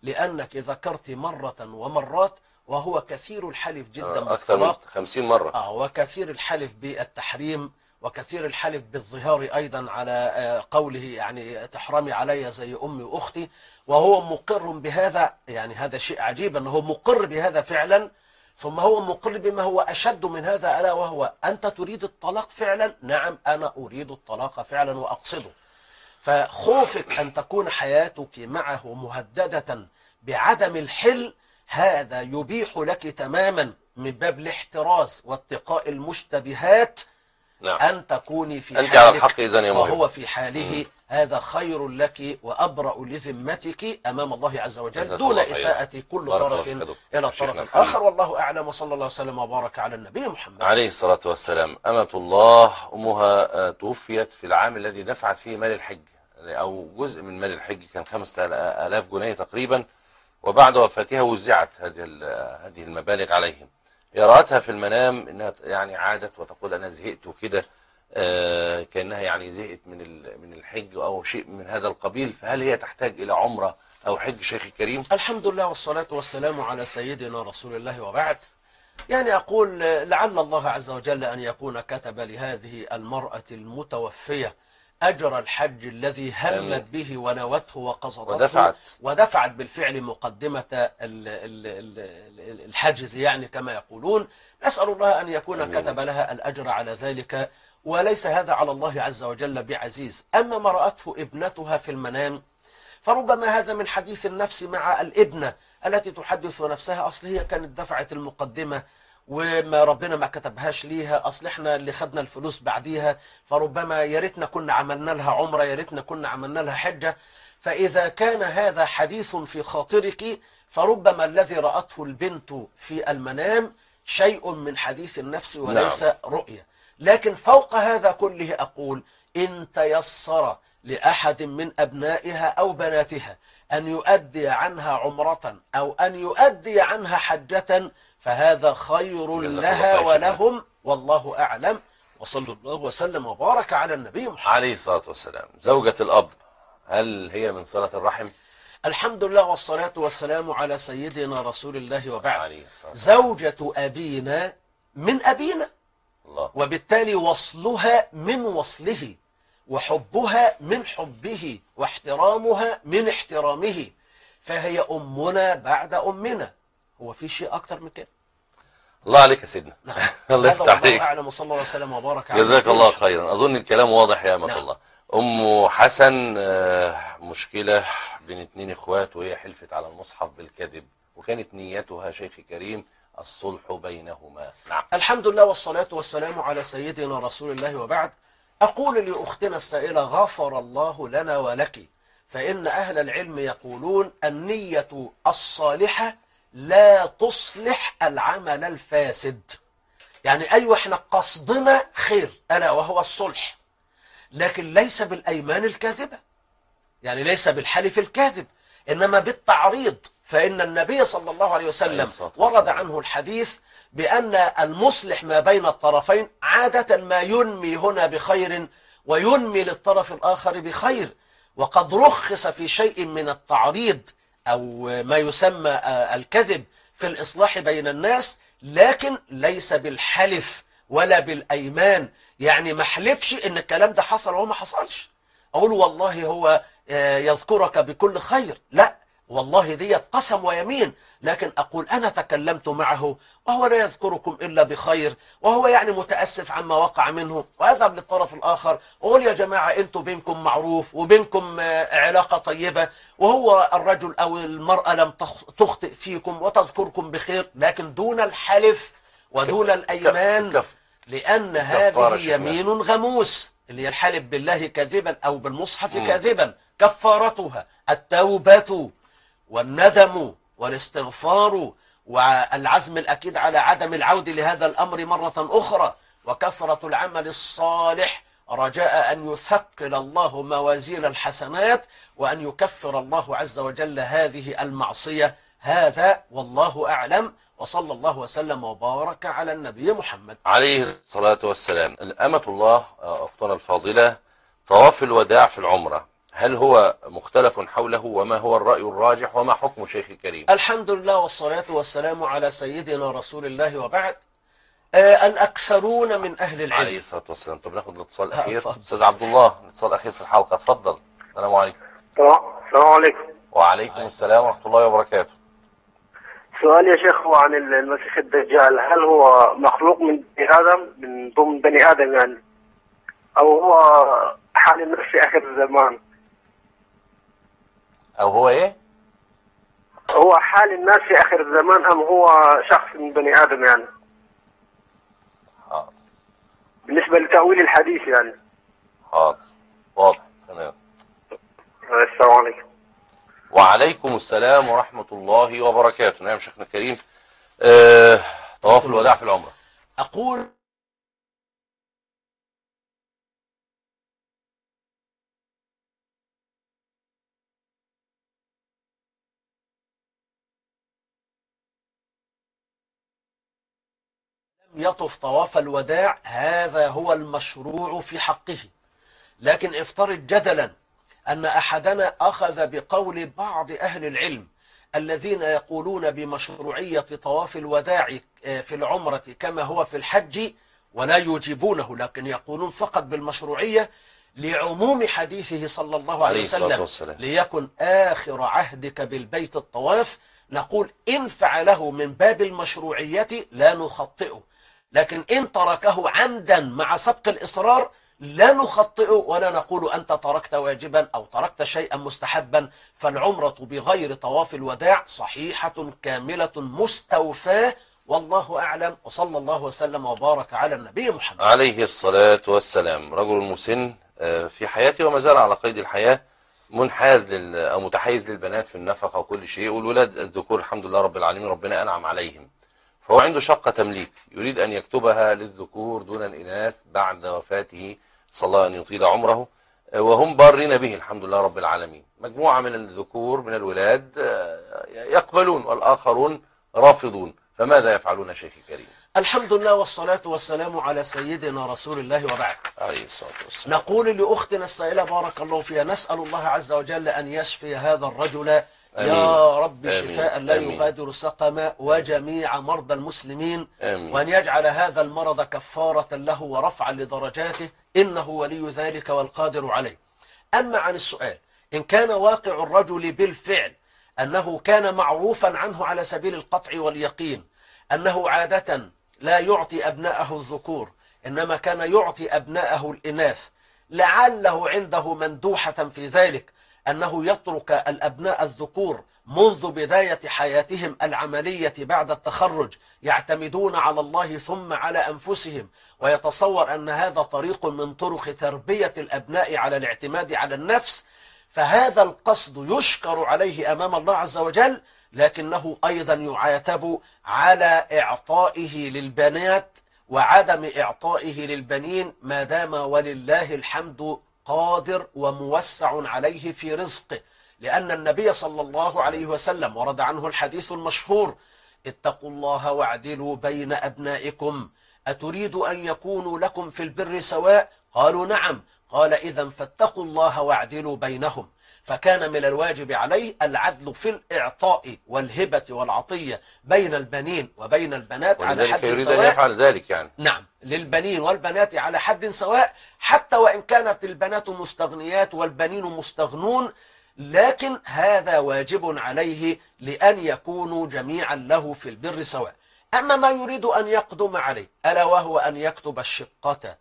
لأنك ذكرت مرة ومرات وهو كثير الحلف جدا أكثر من بالطلاق 50 مرة. وكثير الحلف بالتحريم، وكثير الحلف بالظهار أيضا على قوله يعني تحرمي علي زي أمي وأختي، وهو مقر بهذا. يعني هذا شيء عجيب أنه مقر بهذا فعلا، ثم هو مقر بما هو أشد من هذا، ألا وهو أنت تريد الطلاق فعلا؟ نعم أنا أريد الطلاق فعلا وأقصده. فخوفك أن تكون حياتك معه مهددة بعدم الحل هذا يبيح لك تماما من باب الاحتراز واتقاء المشتبهات نعم. أن تكوني في أنت على الحق إذن يا مهم. وهو في حاله هذا خير لك وأبرأ لذمتك أمام الله عز وجل دون إساءة كل طرف إلى الطرف الآخر. والله أعلم، وصلى الله وسلم وبارك على النبي محمد عليه الصلاة والسلام. أمة الله أمها توفيت في العام الذي دفعت فيه مال الحج، أو جزء من مال الحج، كان 5000 جنيه تقريبا، وبعد وفاتها وزعت هذه المبالغ عليهم. هي رأتها في المنام انها يعني عادت وتقول انا زهقت وكده، كأنها يعني زهقت من الحج او شيء من هذا القبيل. فهل هي تحتاج الى عمرة او حج شيخ الكريم؟ الحمد لله والصلاة والسلام على سيدنا رسول الله وبعد. يعني أقول لعل الله عز وجل أن يكون كتب لهذه المرأة المتوفية أجر الحج الذي همت به ونوته وقصدته ودفعت بالفعل مقدمة الحجز، يعني كما يقولون. نسأل الله أن يكون كتب لها الأجر على ذلك، وليس هذا على الله عز وجل بعزيز. أما ما رأته ابنتها في المنام فربما هذا من حديث النفس مع الابنة التي تحدث نفسها أصل هي كانت دفعت المقدمة وما ربنا ما كتبهاش ليها، أصل احنا اللي خدنا الفلوس بعديها، فربما ياريتنا كنا عملنا لها عمرة، ياريتنا كنا عملنا لها حجة. فإذا كان هذا حديث في خاطرك فربما الذي رأته البنت في المنام شيء من حديث النفس وليس رؤية. لكن فوق هذا كله أقول إن تيسر لأحد من أبنائها أو بناتها أن يؤدي عنها عمرة أو أن يؤدي عنها حجة فهذا خير لها ولهم، والله أعلم، وصلى الله وسلم وبارك على النبي محمد عليه الصلاة والسلام. زوجة الأب هل هي من صلة الرحم؟ الحمد لله والصلاة والسلام على سيدنا رسول الله وبعد. زوجة أبينا من أبينا الله، وبالتالي وصلها من وصله، وحبها من حبه، واحترامها من احترامه، فهي أمنا بعد أمنا. هو في شيء أكتر من كده؟ الله عليك يا سيدنا. نعم. الله يفتح عليك. الله أعلم، وصلى الله وسلم وبارك على جزاك الله خيرا. أظن الكلام واضح يا أمة نعم. الله. أم حسن مشكلة بين 2 إخوات، وهي حلفت على المصحف بالكذب، وكانت نيتها شيخ كريم الصلح بينهما. نعم. الحمد لله والصلاة والسلام على سيدنا رسول الله وبعد. أقول لأختنا السائلة غفر الله لنا ولك، فإن أهل العلم يقولون النية الصالحة لا تصلح العمل الفاسد. يعني أيوة احنا قصدنا خير ألا وهو الصلح، لكن ليس بالأيمان الكاذبة، يعني ليس بالحلف الكاذب، إنما بالتعريض. فإن النبي صلى الله عليه وسلم ورد عنه الحديث بأن المصلح ما بين الطرفين عادة ما ينمي هنا بخير وينمي للطرف الآخر بخير. وقد رخص في شيء من التعريض أو ما يسمى الكذب في الإصلاح بين الناس، لكن ليس بالحلف ولا بالأيمان. يعني ما حلفش إن الكلام ده حصل وهو ما حصلش، أقول والله هو يذكرك بكل خير، لا والله ديت قسم ويمين. لكن أقول أنا تكلمت معه وهو لا يذكركم إلا بخير، وهو يعني متأسف عما وقع منه، وأذهب للطرف الآخر وأقول يا جماعة أنتوا بينكم معروف وبينكم علاقة طيبة، وهو الرجل أو المرأة لم تخطئ فيكم وتذكركم بخير، لكن دون الحلف ودون الأيمان، لأن هذه يمين غموس اللي هي الحلف بالله كاذبا أو بالمصحف كاذبا. كفارتها التوبة والندم والاستغفار والعزم الأكيد على عدم العود لهذا الأمر مرة أخرى، وكثرة العمل الصالح رجاء أن يثقل الله موازين الحسنات وأن يكفر الله عز وجل هذه المعصية. هذا والله أعلم، وصلى الله وسلم وبارك على النبي محمد عليه الصلاة والسلام. أمة الله أختنا الفاضلة، طواف الوداع في العمرة هل هو مختلف حوله؟ وما هو الرأي الراجح؟ وما حكم شيخ الكريم؟ الحمد لله والصلاة والسلام على سيدنا رسول الله وبعد. الأكثرون من أهل العلم عليه الصلاة والسلام. طب ناخد الاتصال الأخير. اتفضل. أستاذ عبد الله، الاتصال الأخير في الحلقة، اتفضل. السلام عليكم. السلام عليكم. وعليكم السلام ورحمة الله وبركاته. سؤال يا شيخ، هو عن المسيح الدجال، هل هو مخلوق من بني آدم، من ضمن بني آدم يعني، أو هو حال الناس في آخر الزمان؟ أو هو إيه؟ هو حال الناس في آخر الزمان أم هو شخص من بني آدم يعني؟ حاضر. بالنسبة لتأويل الحديث يعني. حاضر، واضح، تمام. السلام عليكم. وعليكم السلام ورحمة الله وبركاته. نعم شيخنا الكريم. طواف الوداع في العمرة. أقول يطف طواف الوداع، هذا هو المشروع في حقه. لكن افترض جدلا أن أحدنا أخذ بقول بعض أهل العلم الذين يقولون بمشروعية طواف الوداع في العمرة كما هو في الحج، ولا يجيبونه لكن يقولون فقط بالمشروعية لعموم حديثه صلى الله عليه وسلم ليكن آخر عهدك بالبيت الطواف. نقول إن فعله من باب المشروعية لا نخطئه، لكن إن تركه عمدا مع سبق الإصرار لا نخطئه ولا نقول أنت تركت واجبا أو تركت شيئا مستحبا. فالعمرة بغير طواف الوداع صحيحة كاملة مستوفاة، والله أعلم، وصلى الله وسلم وبارك على النبي محمد عليه الصلاة والسلام. رجل مسن في حياته وما زال على قيد الحياة، منحاز أو متحيز للبنات في النفقة وكل شيء، والولاد الذكور الحمد لله رب العالمين ربنا أنعم عليهم، فهو عنده شقة تمليك يريد أن يكتبها للذكور دون الإناث بعد وفاته، صلى الله أن يطيل عمره، وهم بارين به الحمد لله رب العالمين. مجموعة من الذكور من الولاد يقبلون والآخرون رافضون، فماذا يفعلون شيخ الكريم؟ الحمد لله والصلاة والسلام على سيدنا رسول الله وبعد. عليه الصلاة والسلام. نقول لأختنا السائلة بارك الله فيها، نسأل الله عز وجل أن يشفي هذا الرجل أمين. يا رب أمين. شفاء لا أمين. يغادر سقما، وجميع مرضى المسلمين، آمين. وأن يجعل هذا المرض كفارة له ورفعا لدرجاته، إنه ولي ذلك والقادر عليه. أما عن السؤال، إن كان واقع الرجل بالفعل أنه كان معروفا عنه على سبيل القطع واليقين أنه عادة لا يعطي أبناءه الذكور إنما كان يعطي أبناءه الإناث، لعله عنده مندوحة في ذلك أنه يترك الأبناء الذكور منذ بداية حياتهم العملية بعد التخرج يعتمدون على الله ثم على أنفسهم، ويتصور أن هذا طريق من طرق تربية الأبناء على الاعتماد على النفس. فهذا القصد يشكر عليه أمام الله عز وجل، لكنه أيضا يعاتب على إعطائه للبنات وعدم إعطائه للبنين، ما دام ولله الحمد قادر وموسع عليه في رزقه، لأن النبي صلى الله عليه وسلم ورد عنه الحديث المشهور: اتقوا الله واعدلوا بين أبنائكم أتريد أن يكونوا لكم في البر سواء؟ قالوا نعم. قال إذن فاتقوا الله واعدلوا بينهم. فكان من الواجب عليه العدل في الإعطاء والهبة والعطية بين البنين وبين البنات على حد يريد سواء. أن يفعل ذلك يعني. نعم، للبنين والبنات على حد سواء، حتى وإن كانت البنات مستغنيات والبنين مستغنون، لكن هذا واجب عليه لأن يكونوا جميعا له في البر سواء. أما ما يريد أن يقدم عليه ألا وهو أن يكتب الشقة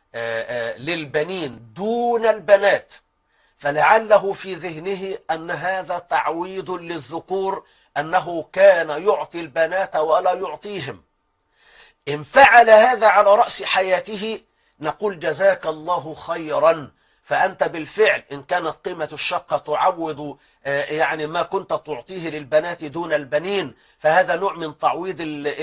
للبنين دون البنات، فلعله في ذهنه أن هذا تعويض للذكور أنه كان يعطي البنات ولا يعطيهم. إن فعل هذا على رأس حياته نقول جزاك الله خيرا، فأنت بالفعل إن كانت قيمة الشقة تعوض يعني ما كنت تعطيه للبنات دون البنين، فهذا نوع من تعويض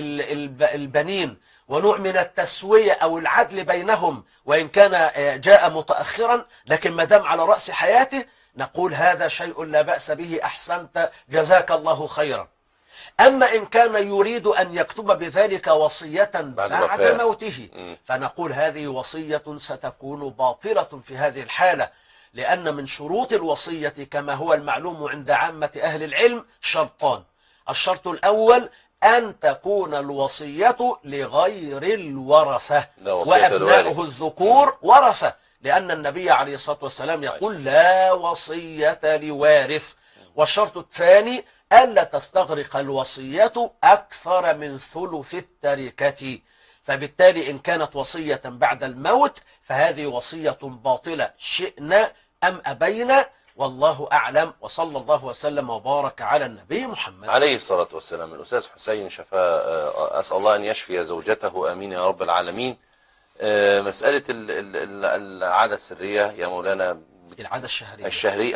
البنين ونوع من التسوية أو العدل بينهم، وإن كان جاء متأخرا، لكن ما دام على رأس حياته نقول هذا شيء لا بأس به، أحسنت جزاك الله خيرا. أما إن كان يريد أن يكتب بذلك وصية بعد موته، فنقول هذه وصية ستكون باطلة في هذه الحالة، لأن من شروط الوصية كما هو المعلوم عند عامة أهل العلم شرطان. الشرط الأول أن تكون الوصية لغير الورثة، وأبناؤه الذكور ورثة، لأن النبي عليه الصلاة والسلام يقول لا وصية لوارث. والشرط الثاني ألا تستغرق الوصية أكثر من ثلث التركة، فبالتالي إن كانت وصية بعد الموت فهذه وصية باطلة شئنا أم أبينا، والله أعلم. وصلى الله وسلم وبارك على النبي محمد عليه الصلاة والسلام. الأستاذ حسين شفاء، أسأل الله أن يشفي زوجته، أمين يا رب العالمين. مسألة العادة السرية يا مولانا، العادة الشهرية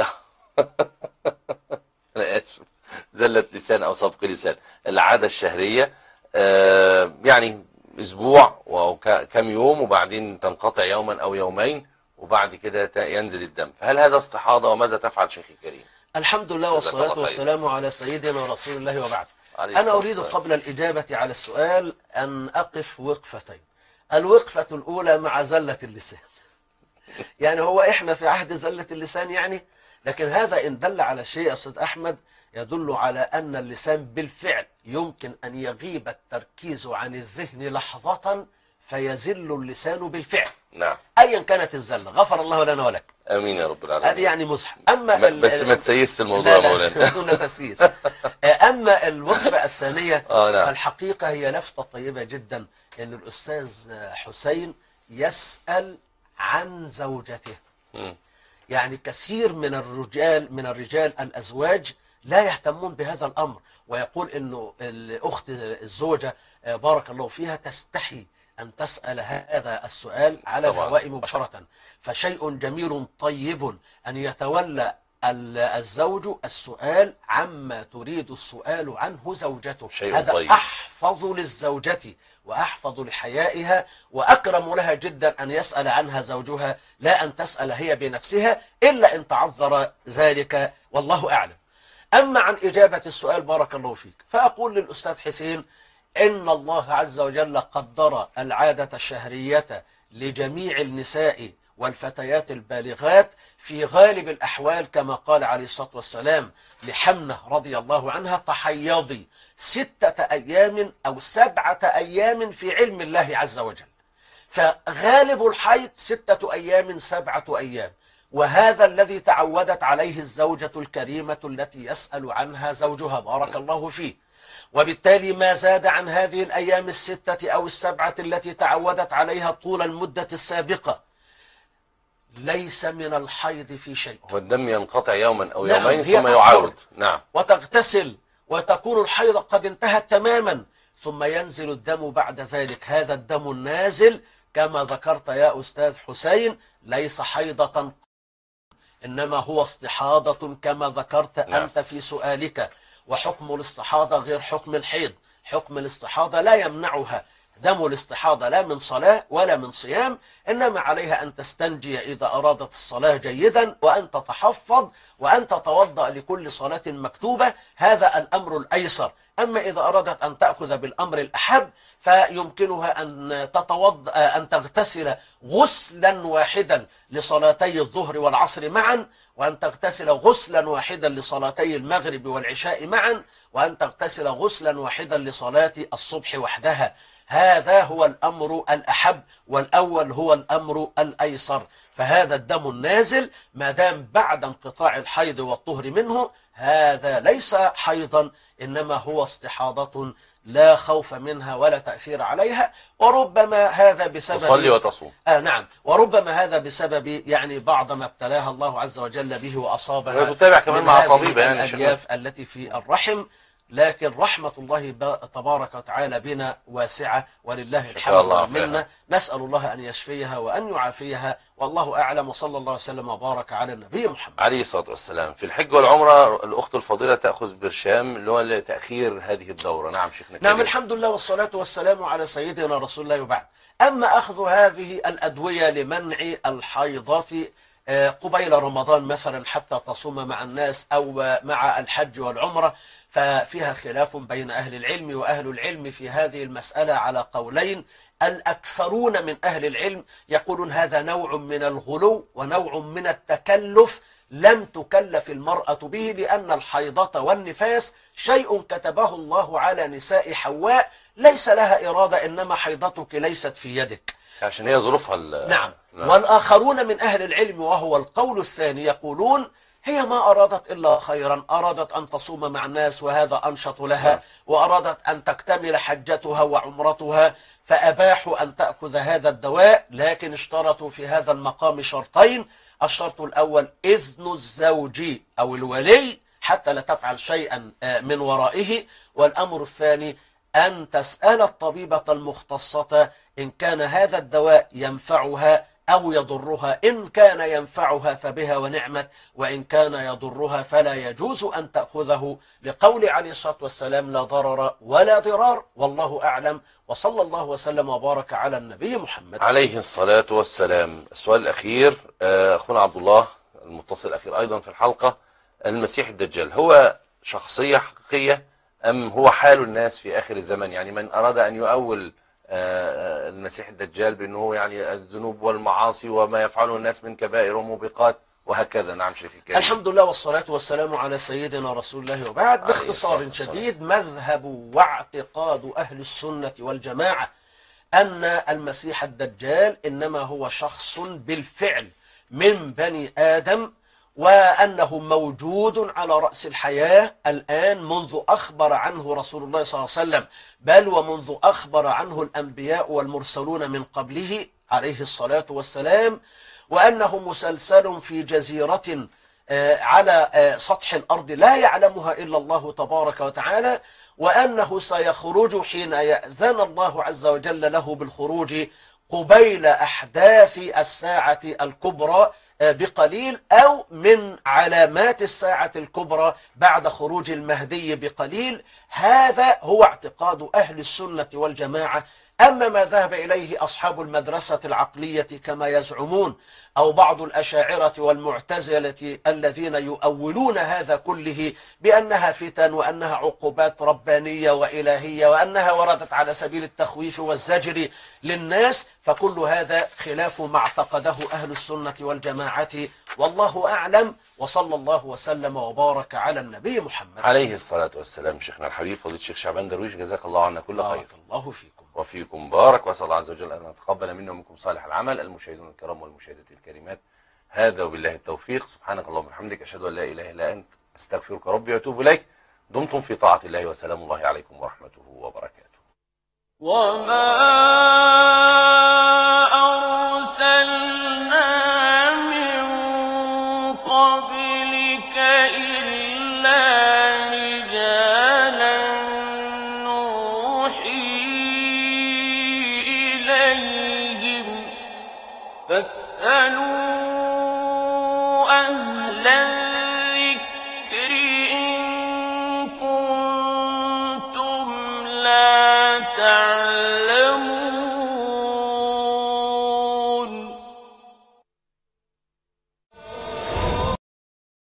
أنا آسف، زلة لسان أو سبق لسان. العادة الشهرية يعني أسبوع وكم يوم وبعدين تنقطع يوما أو يومين وبعد كده ينزل الدم، فهل هذا استحاضة وماذا تفعل شيخي الكريم؟ الحمد لله والصلاة والسلام على سيدنا رسول الله وبعد. أنا أريد قبل الإجابة على السؤال أن أقف وقفتين. الوقفة الأولى مع زلة اللسان. يعني هو إحنا في عهد زلة اللسان يعني، لكن هذا إن دل على شيء يا أستاذ أحمد يدل على أن اللسان بالفعل يمكن أن يغيب التركيز عن الذهن لحظة فيزل اللسان بالفعل. نعم. أيا كانت الزلة، غفر الله لنا ولك. امين يا رب العالمين. هذه يعني مزح. اما بس ما تسيس الموضوع يا مولانا. دون تسييس. اما الوقفه الثانيه نعم. فالحقيقه هي لفته طيبه جدا ان الاستاذ حسين يسال عن زوجته. يعني كثير من الرجال الازواج لا يهتمون بهذا الامر، ويقول انه الاخت الزوجه بارك الله فيها تستحي أن تسأل هذا السؤال على الهواء مباشرة، فشيء جميل طيب أن يتولى الزوج السؤال عما تريد السؤال عنه زوجته. هذا طيب. أحفظ للزوجة وأحفظ لحيائها وأكرم لها جدا أن يسأل عنها زوجها، لا أن تسأل هي بنفسها إلا إن تعذر ذلك، والله أعلم. أما عن إجابة السؤال بارك الله فيك، فأقول للأستاذ حسين إن الله عز وجل قدر العادة الشهرية لجميع النساء والفتيات البالغات في غالب الأحوال كما قال عليه الصلاة والسلام لحمنة رضي الله عنها: تحيضي 6 أيام أو 7 أيام في علم الله عز وجل. فغالب الحيض 6 أيام 7 أيام، وهذا الذي تعودت عليه الزوجة الكريمة التي يسأل عنها زوجها بارك الله فيه. وبالتالي ما زاد عن هذه الأيام 6 أو 7 التي تعودت عليها طول المدة السابقة ليس من الحيض في شيء. والدم ينقطع يوما أو يومين ثم يعاود. نعم. وتغتسل وتكون الحيض قد انتهت تماما، ثم ينزل الدم بعد ذلك. هذا الدم النازل كما ذكرت يا أستاذ حسين ليس حيضة، إنما هو استحاضة كما ذكرت أنت في سؤالك. وحكم الاستحاضة غير حكم الحيض. حكم الاستحاضة لا يمنعها دم الاستحاضة لا من صلاة ولا من صيام، إنما عليها أن تستنجي إذا أرادت الصلاة جيدا، وأن تتحفظ، وأن تتوضأ لكل صلاة مكتوبة. هذا الأمر الأيسر. أما إذا أرادت أن تأخذ بالأمر الأحب فيمكنها أن تغتسل غسلا واحدا لصلاتي الظهر والعصر معا، وأن تغتسل غسلا واحدا لصلاتي المغرب والعشاء معا، وأن تغتسل غسلا واحدا لصلاة الصبح وحدها. هذا هو الأمر الأحب، والأول هو الأمر الأيسر. فهذا الدم النازل ما دام بعد انقطاع الحيض والطهر منه هذا ليس حيضا، إنما هو استحاضة لا خوف منها ولا تأثير عليها. وربما هذا بسبب تصلي وتصوم. نعم. وربما هذا بسبب يعني بعض ما ابتلاها الله عز وجل به وأصابها وتتابع كمان مع طبيب يعني الألياف التي في الرحم. لكن رحمة الله تبارك وتعالى بنا واسعة ولله الحمد والمنة. نسأل الله أن يشفيها وأن يعافيها، والله أعلم. وصلى الله وسلم وبارك على النبي محمد عليه الصلاة والسلام. في الحج والعمرة الأخت الفضيلة تأخذ برشام اللي هو تأخير هذه الدورة. نعم شيخنا. نعم الحمد لله والصلاة والسلام على سيدنا رسول الله وبعد. أما أخذ هذه الأدوية لمنع الحيضات قبيل رمضان مثلا حتى تصوم مع الناس أو مع الحج والعمرة، ففيها خلاف بين أهل العلم، وأهل العلم في هذه المسألة على قولين: الأكثرون من أهل العلم يقولون هذا نوع من الغلو ونوع من التكلف لم تكلف المرأة به، لأن الحيضة والنفاس شيء كتبه الله على نساء حواء، ليس لها إرادة، إنما حيضتك ليست في يدك. عشان هي ظروفها نعم. والآخرون من أهل العلم وهو القول الثاني يقولون هي ما أرادت إلا خيرا، أرادت أن تصوم مع الناس وهذا أنشط لها، وأرادت أن تكتمل حجتها وعمرتها فأباحوا أن تأخذ هذا الدواء، لكن اشترطوا في هذا المقام شرطين. الشرط الأول إذن الزوج أو الولي حتى لا تفعل شيئا من ورائه، والأمر الثاني أن تسأل الطبيبة المختصة إن كان هذا الدواء ينفعها أو يضرها. إن كان ينفعها فبها ونعمت، وإن كان يضرها فلا يجوز أن تأخذه، لقول عليه الصلاة والسلام لا ضرر ولا ضرار، والله أعلم، وصلى الله وسلم وبارك على النبي محمد عليه الصلاة والسلام. السؤال الأخير أخونا عبد الله المتصل الأخير أيضا في الحلقة، المسيح الدجال هو شخصية حقيقية أم هو حال الناس في آخر الزمن؟ يعني من أراد أن يؤول المسيح الدجال بأنه يعني الذنوب والمعاصي وما يفعله الناس من كبائر وموبقات وهكذا. نعم شيخ الكريم. الحمد لله والصلاة والسلام على سيدنا رسول الله، وبعد. باختصار شديد، مذهب واعتقاد أهل السنة والجماعة أن المسيح الدجال إنما هو شخص بالفعل من بني آدم، وأنه موجود على رأس الحياة الآن منذ أخبر عنه رسول الله صلى الله عليه وسلم، بل ومنذ أخبر عنه الأنبياء والمرسلون من قبله عليه الصلاة والسلام، وأنه مسلسل في جزيرة على سطح الأرض لا يعلمها إلا الله تبارك وتعالى، وأنه سيخرج حين يأذن الله عز وجل له بالخروج قبيل أحداث الساعة الكبرى بقليل، أو من علامات الساعة الكبرى بعد خروج المهدي بقليل. هذا هو اعتقاد أهل السنة والجماعة. أما ما ذهب إليه أصحاب المدرسة العقلية كما يزعمون، أو بعض الأشاعرة والمعتزلة الذين يؤولون هذا كله بأنها فتن وأنها عقوبات ربانية وإلهية وأنها وردت على سبيل التخويف والزجر للناس، فكل هذا خلاف ما اعتقده أهل السنة والجماعة، والله أعلم، وصلى الله وسلم وبارك على النبي محمد عليه الصلاة والسلام. شيخنا الحبيب فضيلة الشيخ شعبان درويش، جزاك الله عنا كل خير. بارك الله فيكم وفيكم بارك، وأسأل الله عز وجل أن يتقبل منا ومنكم صالح العمل. المشاهدون الكرام والمشاهدات الكريمات، هذا وبالله التوفيق. سبحانك اللهم وبحمدك، أشهد أن لا إله إلا أنت، أستغفرك ربي وأتوب إليك. دمتم في طاعة الله، وسلام الله عليكم ورحمته وبركاته. وما أرسلنا من قبلك إلا رجالا نوحي إليهم فاسألوا أهل